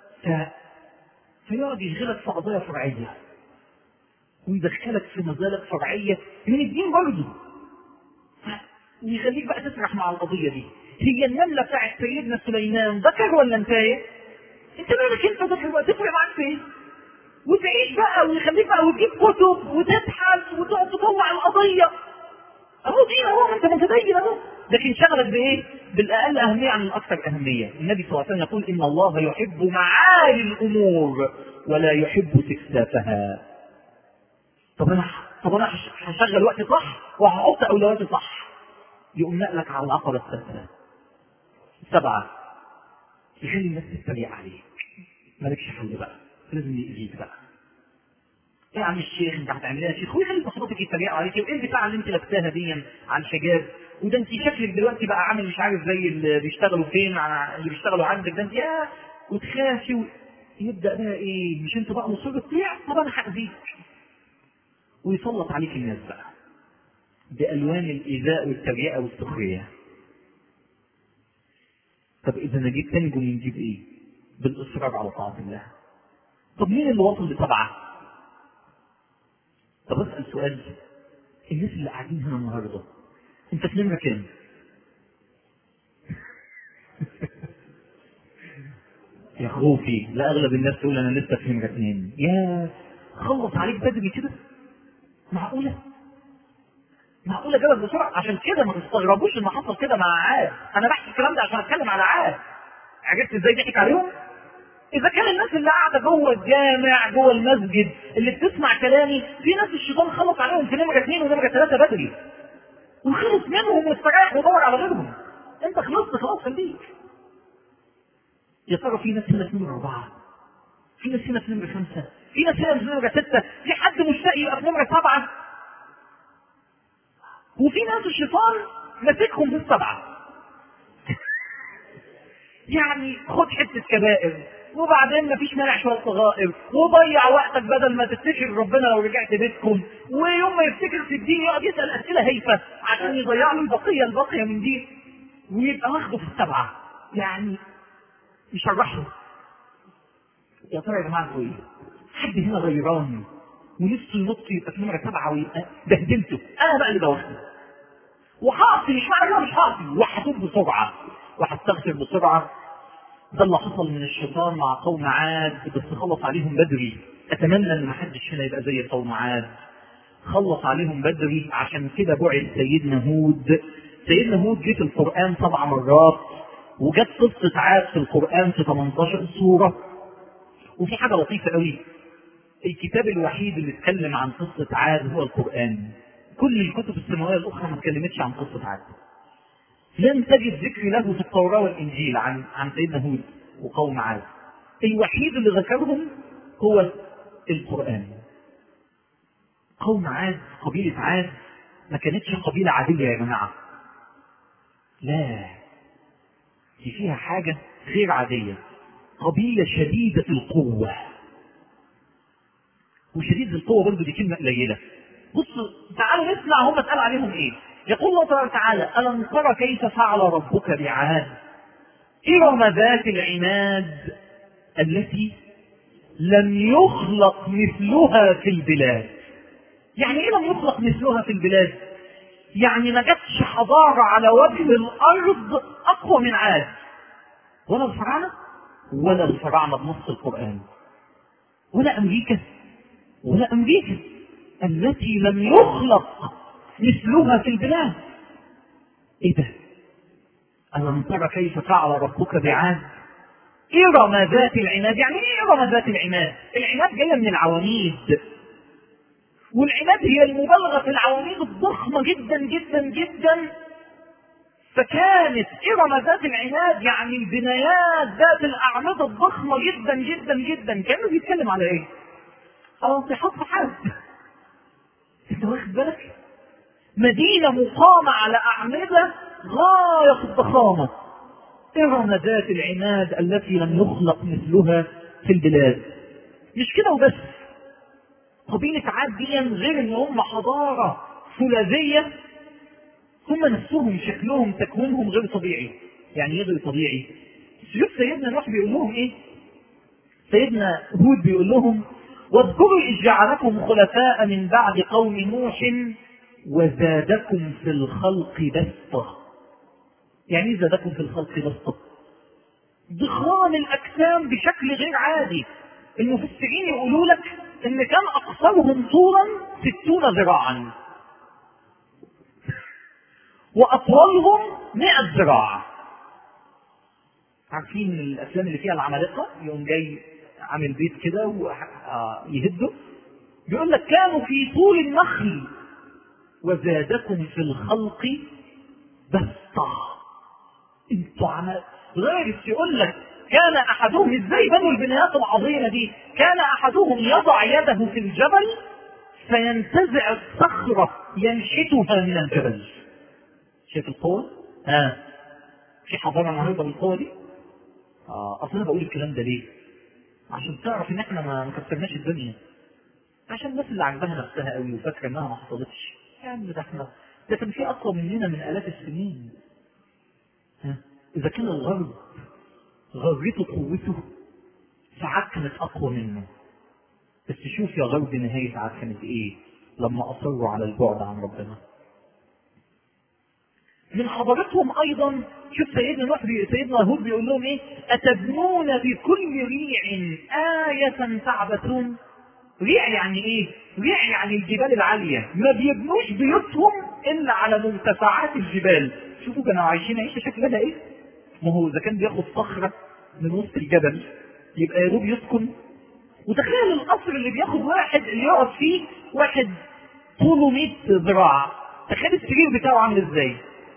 Speaker 2: فيقعد يشغلك في قضايا فرعيه ويدخلك في مزالق فرعيه من الدين برضه، ويخليك بقى تسرح مع القضيه دي. هي النمله بتاعت سيدنا سليمان ذكر ولا انتهى؟ انت مالك انت ذكر بقى، تفرق معاك في ايه؟ وتعيش بقى ويخليك بقى وتجيب كتب وتبحث وتقعد تطلع القضيه. اهو دين اهو، انت متدين اهو، لكن شغلك بايه؟ بالاقل اهميه عن الاكثر اهميه. النبي صلى الله عليه وسلم يقول ان الله يحب معالي الامور ولا يحب سفسافها. طب انا طب انا هشغل وقتي صح وهحط اولوياتي صح، يقوم نقلك على العقبه السادسه. سبعه، يخلي الناس تتريق عليك، مالكش حل بقى، لازم يأذيك بقى. ايه يا عم الشيخ انت هتعمل ايه يا شيخ؟ ويخلي صحبتك يتريقوا عليك، وايه البتاع اللي انت لابساها دي على الحجاب؟ وده انت شكلك دلوقتي بقى عامل مش عارف زي اللي بيشتغلوا فين، اللي بيشتغلوا عندك ده انت يا وتخافي و... يبدا بقى ايه؟ مش انت بقى مصر تطيع؟ طب انا هاذيك. ويسلط عليك الناس بقى بألوان الإيذاء والتريقة والسخرية. طب إذا نجيب تنجو نجيب إيه؟ بالإصرار على طاعة الله. طب مين اللي وصل لسبعة؟ طب أسأل سؤال، الناس اللي قاعدين هنا النهاردة أنت في نمرة كام؟ يا خوفي لا أغلب الناس تقول أنا لسه في نمرة اثنين. يا خلص عليك بدري كده؟ معقولة؟ معقولة جابك بسرعة؟ عشان كده ما تستغربوش ان حصل كده مع عاد. انا بحكي الكلام ده عشان اتكلم على عاد. عرفت ازاي ضحك عليهم؟ اذا كان الناس اللي قاعدة جوه الجامع جوه المسجد اللي بتسمع كلامي، في ناس الشيطان خلص عليهم في نمرة اثنين ونمرة ثلاثة بدري وخلص منهم واستريح ودور على غيرهم. انت خلصت خلاص خليك. يا ترى في ناس هنا في نمرة أربعة، في ناس هنا في نمرة خمسة، في ناس هنا في نمرة ستة، في حد مشتاق يبقى في نمرة سبعة، وفي ناس الشيطان مسكهم في السبعة. يعني خد حتة كبائر وبعدين مفيش مانع شوية صغائر وضيع وقتك بدل ما تفتكر ربنا لو رجعت بيتكم، ويوم ما يفتكر في الدين يقعد يسأل أسئلة هيفة عشان يضيع له البقية الباقية من دي ويبقى واخده في السبعة. يعني يشرحه. يا ترى يا جماعة ايه؟ حد هنا غيران ونفسه ينط يبقى في نمرة سبعة ويبقى بهدلته؟ أنا بقى اللي بوصله. وحاطي مش معنى انه مش حاطي، وحطوه بسرعه وهستغفر بسرعه. ده اللي حصل من الشيطان مع قوم عاد، بس خلص عليهم بدري. اتمنى ان ما حدش هنا يبقى زي قوم عاد، خلص عليهم بدري. عشان كده بعث سيدنا هود. سيدنا هود جه في القران سبع مرات، وجت قصه عاد في القران في ثمانية عشر سوره. وفي حاجه لطيفه قوي، الكتاب الوحيد اللي اتكلم عن قصه عاد هو القران. كل الكتب السماوية الأخرى ما اتكلمتش عن قصة عاد. لم تجد ذكر له في التوراة والإنجيل عن عن سيدنا هود وقوم عاد. الوحيد اللي ذكرهم هو القرآن. قوم عاد، قبيلة عاد ما كانتش قبيلة عادية يا جماعة. لا، دي فيها حاجة غير عادية. قبيلة شديدة القوة. وشديد القوة برضه دي كلمة قليلة. بصوا تعالوا نسمع هم اتقال عليهم ايه. يقول الله تعالى: ألم تر كيف فعل ربك بعاد إرم ذات العماد التي لم يخلق مثلها في البلاد. يعني ايه لم يخلق مثلها في البلاد؟ يعني ما جاتش حضارة على وجه الأرض أقوى من عاد. ولا الفراعنة ولا الفراعنة بنص القرآن، ولا أمريكا ولا أمريكا التي لم يخلق مثلها في البلاد. إيه ده؟ ألم ترى كيف فعل ربك بعاد إرم ذات العماد. يعني إيه إرم ذات العماد؟ العماد جاية من العواميد، والعماد هي المبالغة في العواميد الضخمة جدا جدا جدا. فكانت إرم ذات العماد يعني البنايات ذات الأعمدة الضخمة جدا جدا جدا. كانوا بيتكلم على إيه؟ على انتحاط حاد. أنت واخد بالك؟ مدينة مقامة على أعمدة غاية في الضخامة. إرم ذات العماد التي لم يخلق مثلها في البلاد. مش كده وبس، قبيلة عاد دي غير ان هم حضارة فولاذية، هم نفسهم شكلهم تكوينهم غير طبيعي. يعني ايه غير طبيعي؟ شوف سيدنا نوح بيقول لهم ايه؟ سيدنا هود بيقول لهم واذكروا إذ جعلكم خلفاء من بعد قوم نوح وزادكم في الخلق بسطة. يعني ايه زادكم في الخلق بسطة؟ ضخام الأجسام بشكل غير عادي. المفسرين يقولوا لك ان كان اقصرهم طولا ستون ذراعا واطولهم مئة ذراع. عارفين الافلام اللي فيها العمالقه يوم جاي عامل بيت كده ويهده؟ بيقول لك كانوا في طول النخل وزادكم في الخلق بسطة. انتوا عمال غير يقول لك كان احدهم ازاي بنوا البنايات العظيمه دي؟ كان احدهم يضع يده في الجبل فينتزع الصخره ينحتها من الجبل. شايف القوه؟ ها في حضاره النهارده بالقوه دي؟ اه اصل انا بقول الكلام ده ليه؟ عشان تعرف ان احنا ما كسرناش الدنيا، عشان الناس اللي عجبها نفسها قوي وفاكره انها ما حصلتش. يعني ده احنا ده كان في اقوى مننا من الاف السنين. ها اذا كان الغرب غرته قوته ساعات كانت اقوى منه. بس شوف يا غرب نهاية عاد كانت ايه لما اصروا على البعد عن ربنا. من حضارتهم ايضا شوف سيدنا نوح سيدنا هود بيقول لهم ايه؟ اتبنون بكل ريع آية تعبثون. ريع يعني ايه؟ ريع يعني الجبال العالية. ما بيبنوش بيوتهم الا على مرتفعات الجبال. شوفوا كانوا عايشين عيشة شكلها ايه؟ ما هو اذا كان بياخد صخرة من وسط الجبل يبقى يا دوب يسكن. وتخيل القصر اللي بياخد واحد اللي يقعد فيه واحد طوله مئة ذراع، تخيل السرير بتاعه عامل ازاي.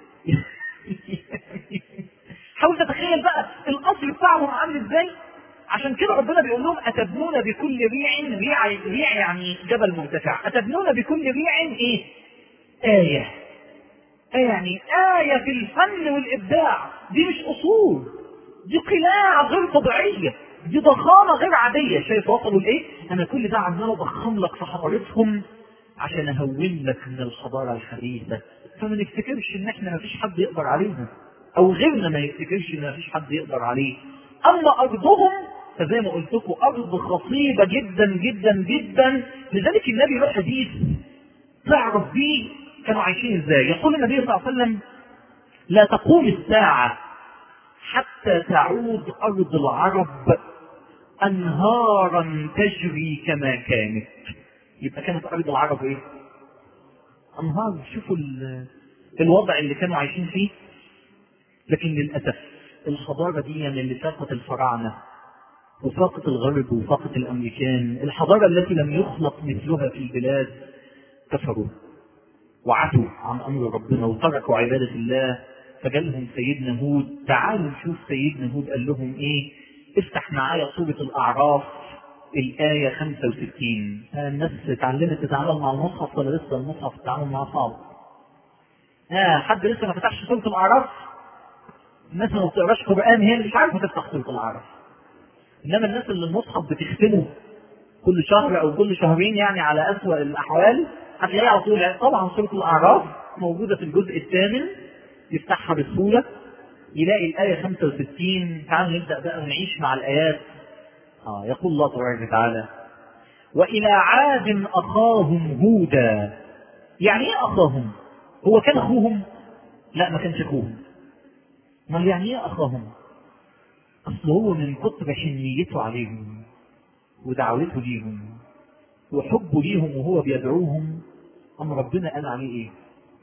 Speaker 2: حاول تتخيل بقى القصر بتاعهم عامل ازاي. عشان كده ربنا بيقول لهم اتبنون بكل ريع، ريع ريع يعني جبل مرتفع. اتبنون بكل ريع ايه؟ آية. آية يعني آية في الفن والإبداع. دي مش أصول، دي قلاع غير طبيعية، دي ضخامة غير عادية. شايف وصلوا لإيه؟ أنا كل ده عمال أضخم لك في حضارتهم عشان أهون لك من الحضارة الحديثة، فما نفتكرش إن إحنا ما فيش حد يقدر علينا، أو غيرنا ما يفتكرش إن ما فيش حد يقدر عليه. أما أرضهم فزي ما قلت لكم أرض خصيبة جدا جدا جدا. لذلك النبي له حديث تعرف بيه كانوا عايشين إزاي. يقول النبي صلى الله عليه وسلم لا تقوم الساعة حتى تعود أرض العرب أنهارا تجري كما كانت. يبقى كانت أرض العرب إيه؟ أنهار. شوفوا الوضع اللي كانوا عايشين فيه. لكن للأسف الحضارة دي يعني اللي فاقت الفراعنة وفاقت الغرب وفاقت الأمريكان، الحضارة التي لم يخلق مثلها في البلاد، كفروا وعتوا عن أمر ربنا وتركوا عبادة الله. فجالهم سيدنا هود. تعالوا نشوف سيدنا هود قال لهم ايه. افتح معايا سورة الأعراف الآية خمسة وستين. الناس اتعلمت تتعامل مع المصحف ولا لسه المصحف التعامل معاه صعب؟ ها حد لسه ما فتحش سورة الأعراف؟ الناس ما بتقراش قرآن هي اللي مش عارفة تفتح سورة الأعراف. إنما الناس اللي المصحف بتختمه كل شهر أو كل شهرين يعني على أسوأ الأحوال هتلاقي على طول. طبعا سورة الأعراف موجودة في الجزء الثامن، يفتحها بسهولة يلاقي الآية خمسة وستين. تعالوا نبدأ بقى ونعيش مع الآيات. آه يقول الله تبارك وتعالى وإلى عاد أخاهم هودا. يعني إيه أخاهم؟ هو كان أخوهم؟ لا ما كانش أخوهم. ما يعني إيه أخاهم؟ اصل هو من كتر حنيته عليهم ودعوته ليهم وحبه ليهم وهو بيدعوهم، أم ربنا قال عليه ايه؟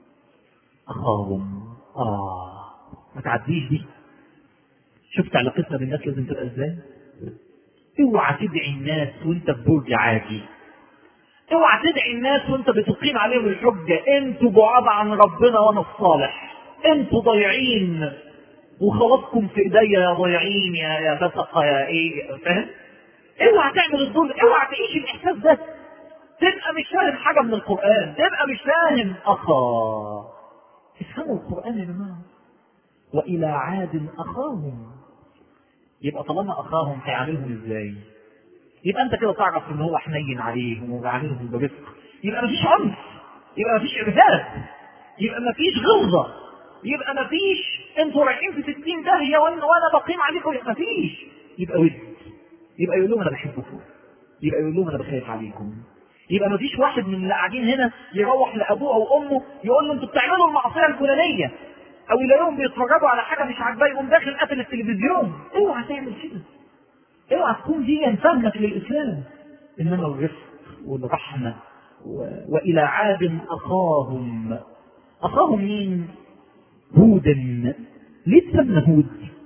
Speaker 2: اخاهم. اه ما تعديش دي. شفت علاقتنا بالناس لازم تبقى ازاي؟ اوعى تدعي الناس وانت في برج عاجي، اوعى تدعي الناس وانت بتقيم عليهم الحجه انتوا بعاد عن ربنا وانا الصالح، انتوا ضايعين وخلاصكم في ايديا يا ضايعين يا يا فسقه يا ايه، فاهم؟ اوعى تعمل الظلم، اوعى تعيش الاحساس ده، تبقى مش فاهم حاجه من القران، تبقى مش فاهم. اخا افهموا القران يا جماعه. والى عاد اخاهم، يبقى طالما اخاهم هيعاملهم ازاي؟ يبقى انت كده تعرف ان هو حنين عليهم وبيعاملهم برفق، يبقى مفيش عنف، يبقى مفيش ارهاب، يبقى مفيش غلظه، يبقى مفيش انتوا رايحين في ستين داهيه وانا وانا بقيم عليكم، يبقى مفيش، يبقى ود، يبقى يقول لهم انا بحبكم، يبقى يقول لهم انا بخاف عليكم. يبقى مفيش واحد من اللي قاعدين هنا يروح لابوه او امه يقول له انتوا بتعملوا المعصيه الفلانيه، او يلاقيهم بيتفرجوا على حاجه مش عاجباه يقوم داخل قافل التلفزيون. اوعى تعمل كده، اوعى تكون دي فهمك للاسلام. انما الرفق والرحمه و... والى عاد اخاهم. اخاهم مين؟ هودا. ليه تسمى هود؟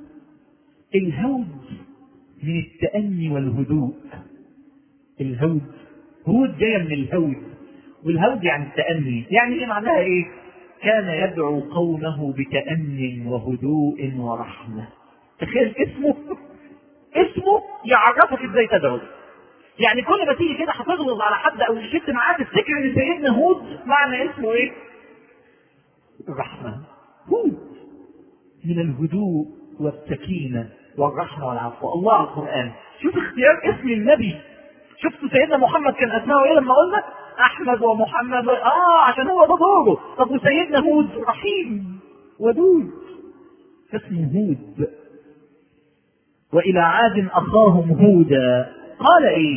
Speaker 2: الهود من التأني والهدوء. الهود، هود جايه من الهود، والهود يعني التأني. يعني ايه معناها ايه؟ كان يدعو قومه بتأن وهدوء ورحمه. تخيل اسمه اسمه يعرفك ازاي تدعو. يعني كل ما تيجي كده هتغلظ على حد او شفت معاه تفتكر ان سيدنا هود معنى اسمه ايه؟ الرحمه. هود من الهدوء والسكينه والرحمه والعفو. الله على القران، شوف اختيار اسم النبي. شفتوا سيدنا محمد كان اسمه ايه لما قلنا احمد ومحمد؟ اه عشان هو ده دوره. طب وسيدنا هود رحيم ودود فاسمه هود. والى عاد اخاهم هودا قال ايه؟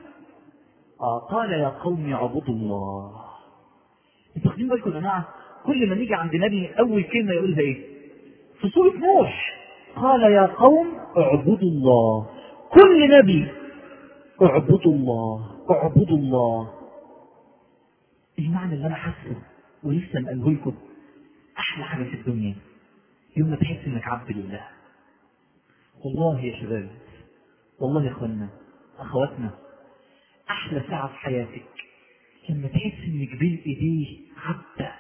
Speaker 2: آه قال يا قوم اعبدوا الله. انتوا واخدين بالكم يا جماعه؟ كل ما نيجي عند نبي اول كلمه يقولها ايه؟ في سوره نوح قال يا قوم اعبدوا الله. كل نبي اعبدوا الله اعبدوا الله. المعنى اللي انا حاسه ولسه مقاله لكم، احلى حاجه في الدنيا يوم ما تحس انك عبد لله. والله يا شباب، والله يا اخوانا اخواتنا، احلى ساعه في حياتك لما تحس انك بين ايديه عبده.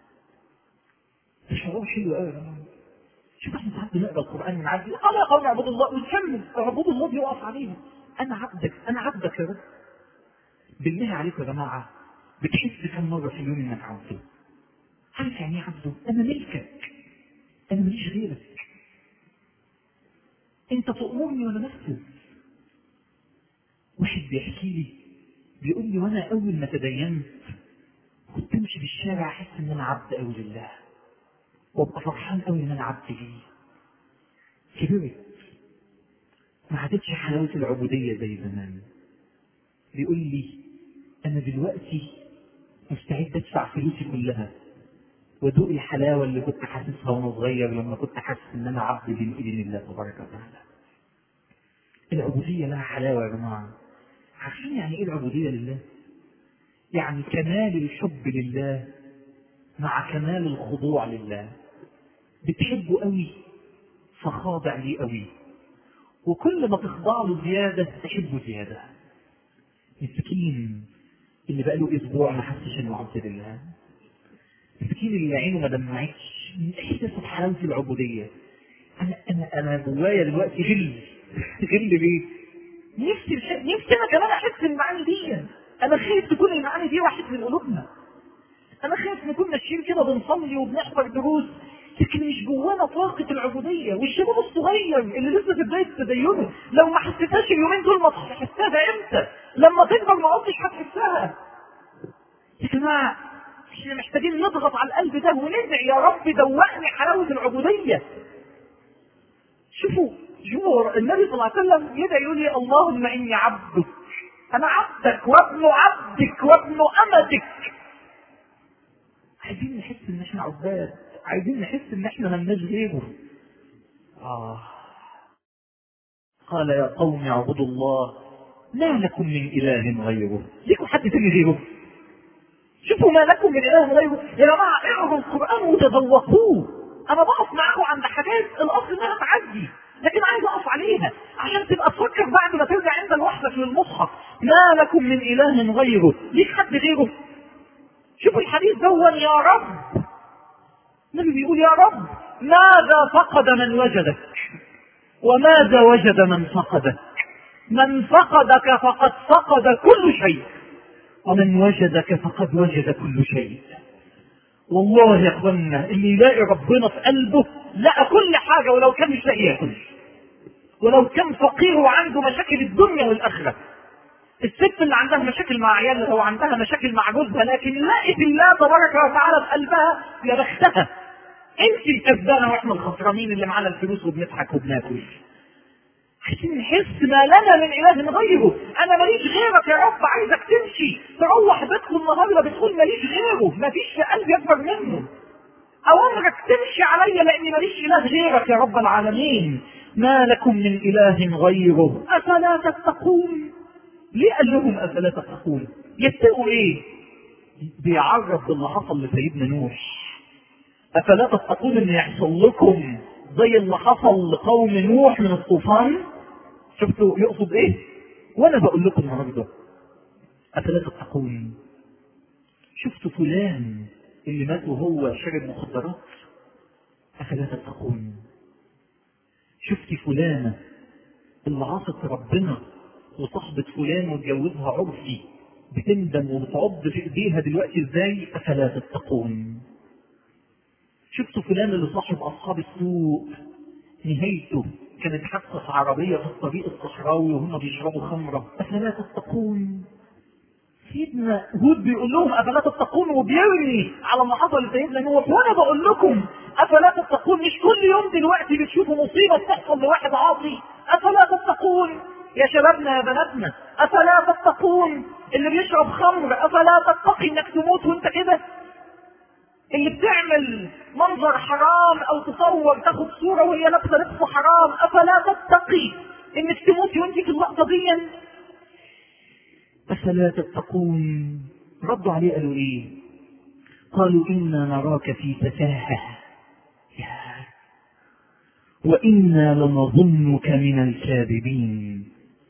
Speaker 2: شعور حلو قوي يا جماعه. شوف احنا ساعات بنقرا القران من عبد قال يا قوم اعبدوا الله ونكمل اعبدوا الله بيقف علينا. انا عبدك، انا عبدك يا رب. بالله عليكم يا جماعه، بتحس كم مره في اليوم انك عبده؟ عارف يعني ايه عبده؟ انا ملكك، انا ماليش غيرك، انت تأمرني وانا نفذ. واحد بيحكي لي بيقول لي وانا اول ما تدينت كنت امشي في الشارع احس ان انا عبد قوي لله، وابقى فرحان قوي ان انا عبد ليه. كبرت ما عادتش حلاوه العبوديه زي زمان. بيقول لي انا دلوقتي مستعد ادفع فلوسي كلها وادوق الحلاوه اللي كنت حاسسها وانا صغير لما كنت حاسس ان انا عبد بين ايدين الله تبارك وتعالى. العبوديه لها حلاوه يا جماعه. عارفين يعني ايه العبوديه لله؟ يعني كمال الحب لله مع كمال الخضوع لله. بتحبه قوي فخاضع ليه قوي، وكل ما تخضع له زياده تحبه زياده. المسكين اللي بقى له اسبوع ما حسش انه عبد لله، المسكين اللي عينه ما دمعتش من احساسه بحلاوه العبوديه. انا انا انا جوايا دلوقتي غل غل ليه؟ نفسي نفسي انا كمان احس المعاني دي. انا خايف تكون المعاني دي واحد من قلوبنا. انا خايف نكون ماشيين كده بنصلي وبنحضر دروس لكن مش جوانا طاقه العبوديه. والشباب الصغير اللي لسه في بدايه تدينه لو ما حسيتهاش اليومين دول ما هتحسها امتى؟ لما تكبر ما عدتش هتحسها. يا جماعه احنا محتاجين نضغط على القلب ده وندعي يا رب دوقني حلاوه العبوديه. شوفوا شوفوا النبي صلى الله عليه وسلم يدعي يقول لي اللهم اني عبدك، انا عبدك وابن عبدك وابن امتك. عايزين نحس ان احنا عباد، عايزين نحس ان احنا ملناش غيره. اه قال يا قوم اعبدوا الله ما لكم من إله غيره. ليكم حد تاني غيره؟ شوفوا ما لكم من إله غيره. يا جماعة اقروا القرآن وتذوقوه. أنا بقف معاكم عند حاجات الأصل إنها تعدي، لكن عايز أقف عليها عشان تبقى تفكر بعد ما ترجع عند الوحدة في المصحف. ما لكم من إله غيره، ليك حد غيره؟ شوفوا الحديث دون يا رب. النبي بيقول يا رب ماذا فقد من وجدك وماذا وجد من فقدك؟ من فقدك فقد فقد كل شيء، ومن وجدك فقد وجد كل شيء. والله يا اخوانا اللي يلاقي ربنا في قلبه لقى كل حاجة، ولو كان مش لاقي ياكل، ولو كان فقير وعنده مشاكل الدنيا والآخرة. الست اللي عندها مشاكل مع عيالها او عندها مشاكل مع جوزها لكن لقت الله تبارك وتعالى في قلبها، يا بختها. انت الكسبانه واحنا الخسرانين اللي معانا الفلوس وبنضحك وبناكل. عشان نحس ما لنا من اله غيره. انا ماليش غيرك يا رب، عايزك تمشي تروح بيتكم النهارده بتقول ماليش غيره، مفيش في قلبي اكبر منه. اوامرك تمشي عليا لاني ماليش اله غيرك يا رب العالمين. ما لكم من اله غيره افلا تتقون. ليه قال لهم افلا تتقون؟ يتقوا ايه؟ بيعرف باللي حصل لسيدنا نوح. افلا تتقون ان يحصل لكم زي اللي حصل لقوم نوح من الطوفان؟ شفتوا يقصد ايه؟ وانا بقول لكم النهارده افلا تتقون. شفتوا فلان اللي مات وهو شرب مخدرات؟ افلا تتقون. شفتي فلانه اللي عاصت ربنا وصاحبة فلان واتجوزها عرفي بتندم وبتعض في ايديها دلوقتي ازاي؟ افلا تتقون. شفتوا فلان اللي صاحب اصحاب السوق نهايته كانت حادثة عربية في الطريق الصحراوي وهم بيشربوا خمرة؟ افلا تتقون. سيدنا هود بيقول لهم افلا تتقون وبيرمي على ما حصل لسيدنا نوح. وانا بقول لكم افلا تتقون. مش كل يوم دلوقتي بتشوفوا مصيبة تحصل لواحد عاصي؟ افلا تتقون يا شبابنا يا بناتنا. افلا تتقون. اللي بيشرب خمر افلا تتقي انك تموت وانت كده؟ اللي بتعمل منظر حرام او تصور تاخد صورة وهي لابسه لبس حرام افلا تتقي انك تموتي وانت في اللقطة دي؟ افلا تتقون. ردوا عليه قالوا ايه؟ قالوا انا نراك في سفاهة وانا لنظنك من الكاذبين.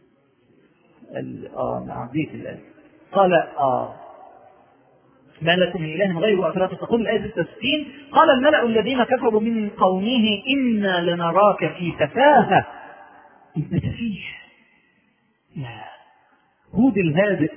Speaker 2: اه عديت الآن. قال اه ما لكم من إله غيره أفلا تتقون. الآية ستة وستين قال الملأ الذين كفروا من قومه إنا لنراك في سفاهة. انت سفيه. لا هود الهادئ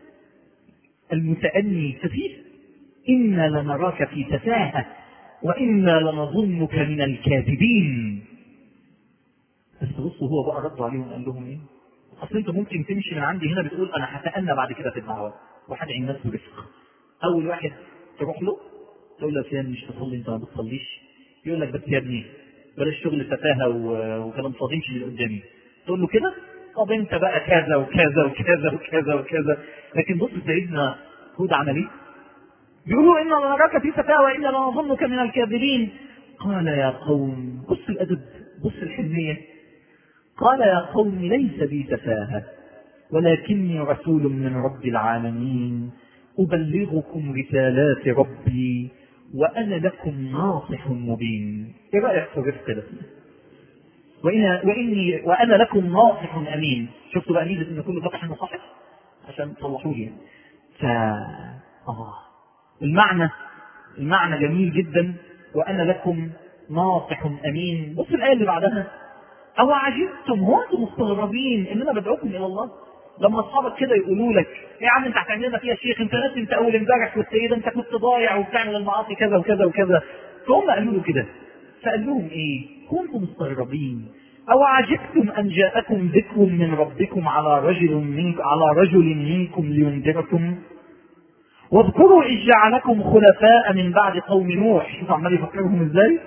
Speaker 2: المتأني سفيه. إنا لنراك في سفاهة وإنا لنظنك من الكاذبين. بس بصوا هو بقى رد عليهم قال لهم ايه؟ اصل انت ممكن تمشي من عندي هنا بتقول انا هتأنى بعد كده في الدعوات وهدعي الناس برفق. اول واحد تروح له تقول له يا مش تصلي انت ما بتصليش، يقول لك بس يا ابني بلاش شغل سفاهه وكلام فاضي امشي من قدامي. تقول له كده طب انت بقى كذا وكذا وكذا وكذا وكذا. لكن بص سيدنا هود عمل ايه؟ بيقولوا إنا لنراك في سفاهة وإنا لنظنك من الكاذبين. قال يا قوم بص الأدب بص الحنية. قال يا قوم ليس بي سفاهة ولكني رسول من رب العالمين أبلغكم رسالات ربي وأنا لكم ناصح مبين. إيه رأيك في الرفق ده؟ وإنا وإني وأنا لكم ناصح أمين. شفتوا بقى ميزة إن كل فتح نصحح عشان تصلحوا لي. ف آه المعنى المعنى جميل جدا. وأنا لكم ناصح أمين. بص الآية اللي بعدها أو عجبتم هو أنتم مستغربين إن أنا بدعوكم إلى الله؟ لما أصحابك كده يقولوا لك يا عم أنت هتعمل لنا فيها شيخ، أنت ناس أنت أول امبارح والسيدة أنت كنت ضايع وبتعمل المعاصي كذا وكذا وكذا. فهم قالوا له كده. فقال لهم إيه؟ كنتم مستغربين أو عجبتم أن جاءكم ذكر من ربكم على رجل منكم على رجل منكم لينذركم واذكروا إذ جعلكم خلفاء من بعد قوم نوح. شوف عمال يفكرهم إزاي.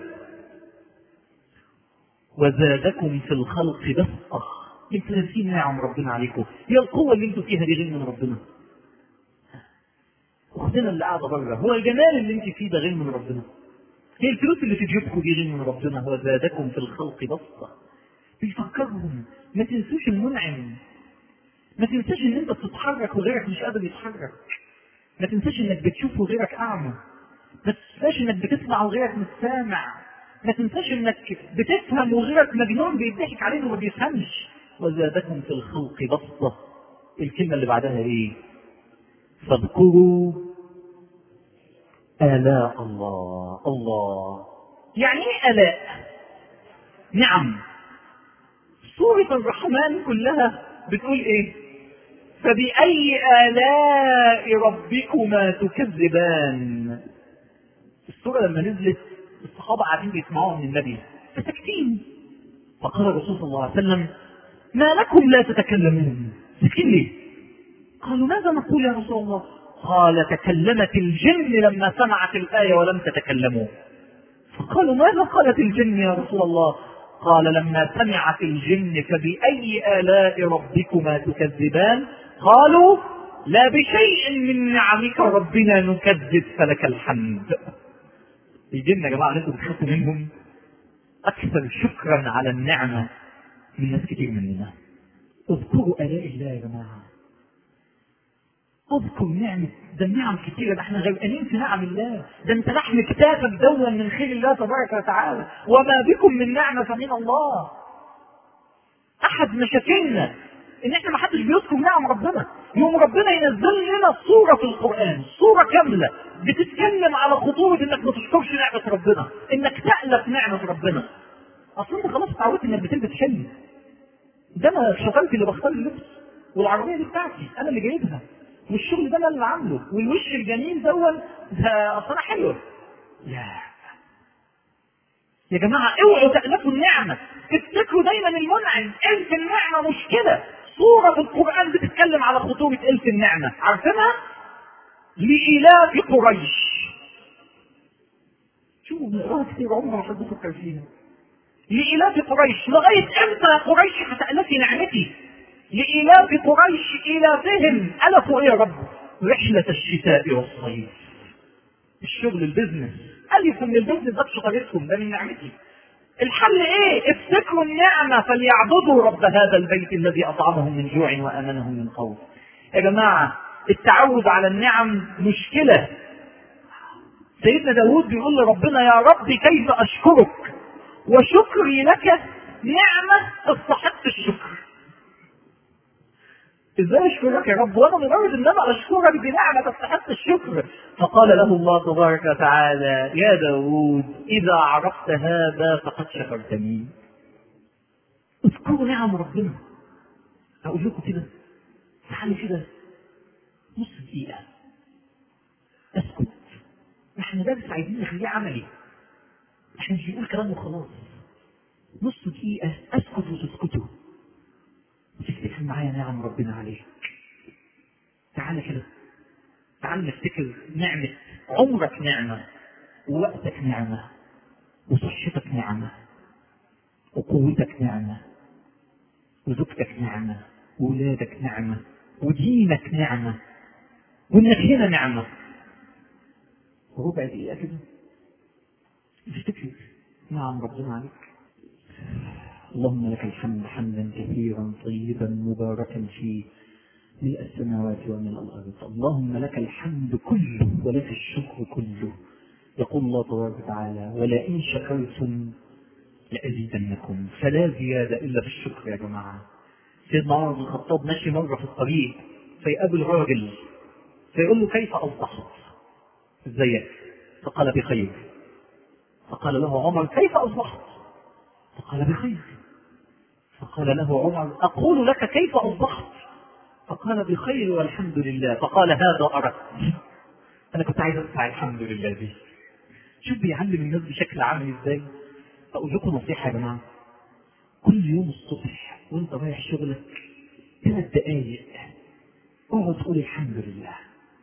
Speaker 2: وزادكم في الخلق بسطة. انتوا ناسين نعم ربنا عليكم. هي القوة اللي انتوا فيها دي غير من ربنا. اختنا اللي قاعدة بره هو الجمال اللي انت فيه ده غير من ربنا. هي الفلوس اللي في جيبكم دي غير من ربنا. هو زادكم في الخلق بسطة. بيفكرهم ما تنسوش المنعم، ما تنساش ان انت بتتحرك وغيرك مش قادر يتحرك، ما تنساش انك بتشوف وغيرك اعمى، ما تنساش انك بتسمع وغيرك مش سامع، ما تنساش انك بتفهم وغيرك مجنون بيضحك عليه وما بيفهمش. وزادكم في الخلق بسطة. الكلمة اللي بعدها ايه؟ فاذكروا آلاء الله. الله يعني ايه آلاء؟ نعم. سورة الرحمن كلها بتقول ايه؟ فبأي آلاء ربكما تكذبان. السورة لما نزلت الصحابة قاعدين بيسمعوها من النبي فساكتين، فقال الرسول صلى الله عليه وسلم ما لكم لا تتكلمون؟ ساكتين ليه؟ قالوا ماذا نقول يا رسول الله؟ قال تكلمت الجن لما سمعت الآية ولم تتكلموا. فقالوا ماذا قالت الجن يا رسول الله؟ قال لما سمعت الجن فبأي آلاء ربكما تكذبان قالوا لا بشيء من نعمك ربنا نكذب فلك الحمد. الجن يا جماعة انتم بتخافوا منهم أكثر شكرا على النعمة من ناس كتير مننا. اذكروا آلاء الله يا جماعة، اذكر نعمة. ده النعم كتيرة، ده احنا غرقانين في نعم الله. ده انت لحم كتافك دولا من خير الله تبارك وتعالى، وما بكم من نعمة فمن الله. احد مشاكلنا ان احنا ما حدش بيذكر نعم ربنا. يوم ربنا ينزل لنا صورة في القرآن، صورة كاملة بتتكلم على خطورة انك ما تشكرش نعمة ربنا، انك تألف نعمة ربنا. اصلا انت خلاص اتعودت انك بتلبس حلم. ده انا شغلتي اللي بختار اللبس، والعربية دي بتاعتي انا اللي جايبها، والشغل ده انا اللي عامله، والوش الجميل دول ده اصلا حلو. لا يا جماعة اوعوا تألفوا النعمة، افتكروا دايما المنعم. ألف النعمة مش كده. صورة في القرآن بتتكلم على خطورة ألف النعمة، عارفينها؟ لإلاف قريش. شوفوا بنقراها كتير عمرنا ما حد فكر فيها. لإلاف قريش، لغاية امتى يا قريش هتألفي نعمتي؟ لإلاف قريش إلافهم ألفوا إيه يا رب؟ رحلة الشتاء والصيف. الشغل البزنس ألفوا من البزنس ده بشطارتهم، ده من نعمتي. الحل ايه؟ افتكروا النعمة فليعبدوا رب هذا البيت الذي أطعمهم من جوع وأمنهم من خوف. يا جماعة التعود على النعم مشكلة. سيدنا داود بيقول لربنا يا رب كيف أشكرك وشكري لك نعمة تستحق الشكر. ازاي اشكرك يا رب وانا مجرد ان انا اشكرك بنعمة تستحق الشكر؟ فقال له الله تبارك وتعالى يا داود اذا عرفت هذا فقد شكرتني. اذكروا نعم ربنا. اقول لكم كده تعالوا كده نص دقيقة اسكت. احنا درس عايزين نخليه عملي، احنا مش بنقول كلام وخلاص. نص دقيقة اسكت وتسكتوا تفتكر معايا نعم ربنا عليك. تعال كده، تعال نفتكر نعمة. عمرك نعمة، ووقتك نعمة، وصحتك نعمة، وقوتك نعمة، وزوجتك نعمة، وولادك نعمة، ودينك نعمة، وانك هنا نعمة. ربع دقيقة كده تفتكر نعم ربنا عليك. اللهم لك الحمد حمدا كثيرا طيبا مباركا فيه ملء السماوات وملء الارض. اللهم لك الحمد كله ولك الشكر كله. يقول الله تبارك وتعالى ولئن شكرتم لازيدنكم. فلا زياده الا في الشكر يا جماعه. سيدنا عمر بن الخطاب ماشي مره في الطريق فيقابل راجل فيقول له كيف اصبحت؟ ازيك؟ فقال بخير. فقال له عمر كيف اصبحت؟ فقال بخير. فقال له عمر أقول لك كيف أصبحت؟ فقال بخير والحمد لله. فقال هذا أردت. أنا كنت عايز أسمع الحمد لله دي. شوف بيعلم الناس بشكل عامل إزاي. أقول لكم نصيحة يا جماعة، كل يوم الصبح وأنت رايح شغلك ثلاث دقايق اقعد تقول الحمد لله.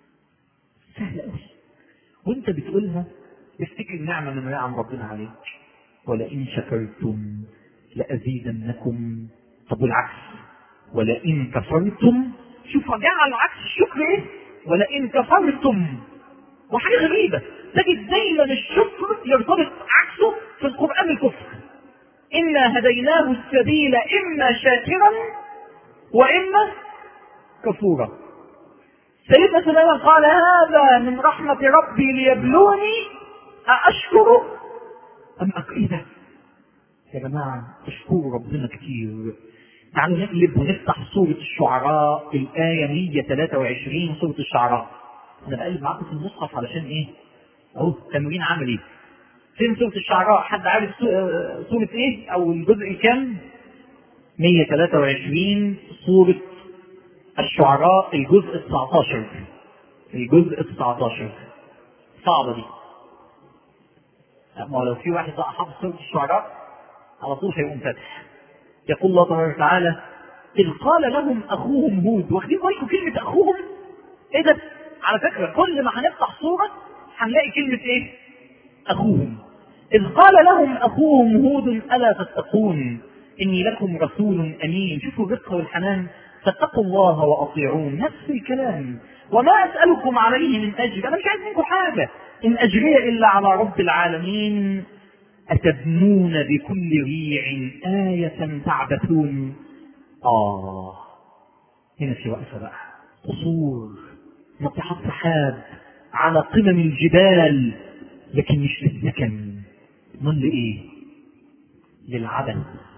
Speaker 2: سهل قوي. وأنت بتقولها افتكر نعمة من نعم ربنا عليك. ولئن شكرتم لأزيدنكم. طب والعكس ولئن كفرتم. شوف جعل عكس الشكر ايه؟ ولئن كفرتم. وحاجة غريبة تجد دايما الشكر يرتبط عكسه في القرآن الكفر. إنا هديناه السبيل إما شاكرا وإما كفورا. سيدنا سليمان قال هذا من رحمة ربي ليبلوني أأشكر أم أكيد. يا جماعة اشكروا ربنا كتير. تعالوا نقلب ونفتح سورة الشعراء الآية مية وثلاثة وعشرين. سورة الشعراء أنا بقلب معاكم في المصحف علشان إيه؟ أهو تمرين عملي. فين سورة الشعراء؟ حد عارف سورة إيه أو الجزء الكام؟ مية وثلاثة وعشرين سورة الشعراء الجزء التسعة عشر. الجزء التسعة عشر صعبة دي. ما لو في واحد بقى حافظ سورة الشعراء على طول هيقوم فتح. يقول الله تبارك وتعالى إذ قال لهم أخوهم هود. واخدين بالكم كلمة أخوهم؟ إيه ده؟ على فكرة كل ما هنفتح سورة هنلاقي كلمة إيه؟ أخوهم. إذ قال لهم أخوهم هود ألا تتقون إني لكم رسول أمين. شوفوا الرقة والحنان. فاتقوا الله وأطيعون. نفس الكلام. وما أسألكم عليه من أجر. أنا مش عايز منكم حاجة. إن أجري إلا على رب العالمين. أتبنون بكل ريع آية تعبثون. آه هنا في وقفة بقى. قصور ناطحات سحاب على قمم الجبال لكن مش للسكن. من لإيه؟ للعبث.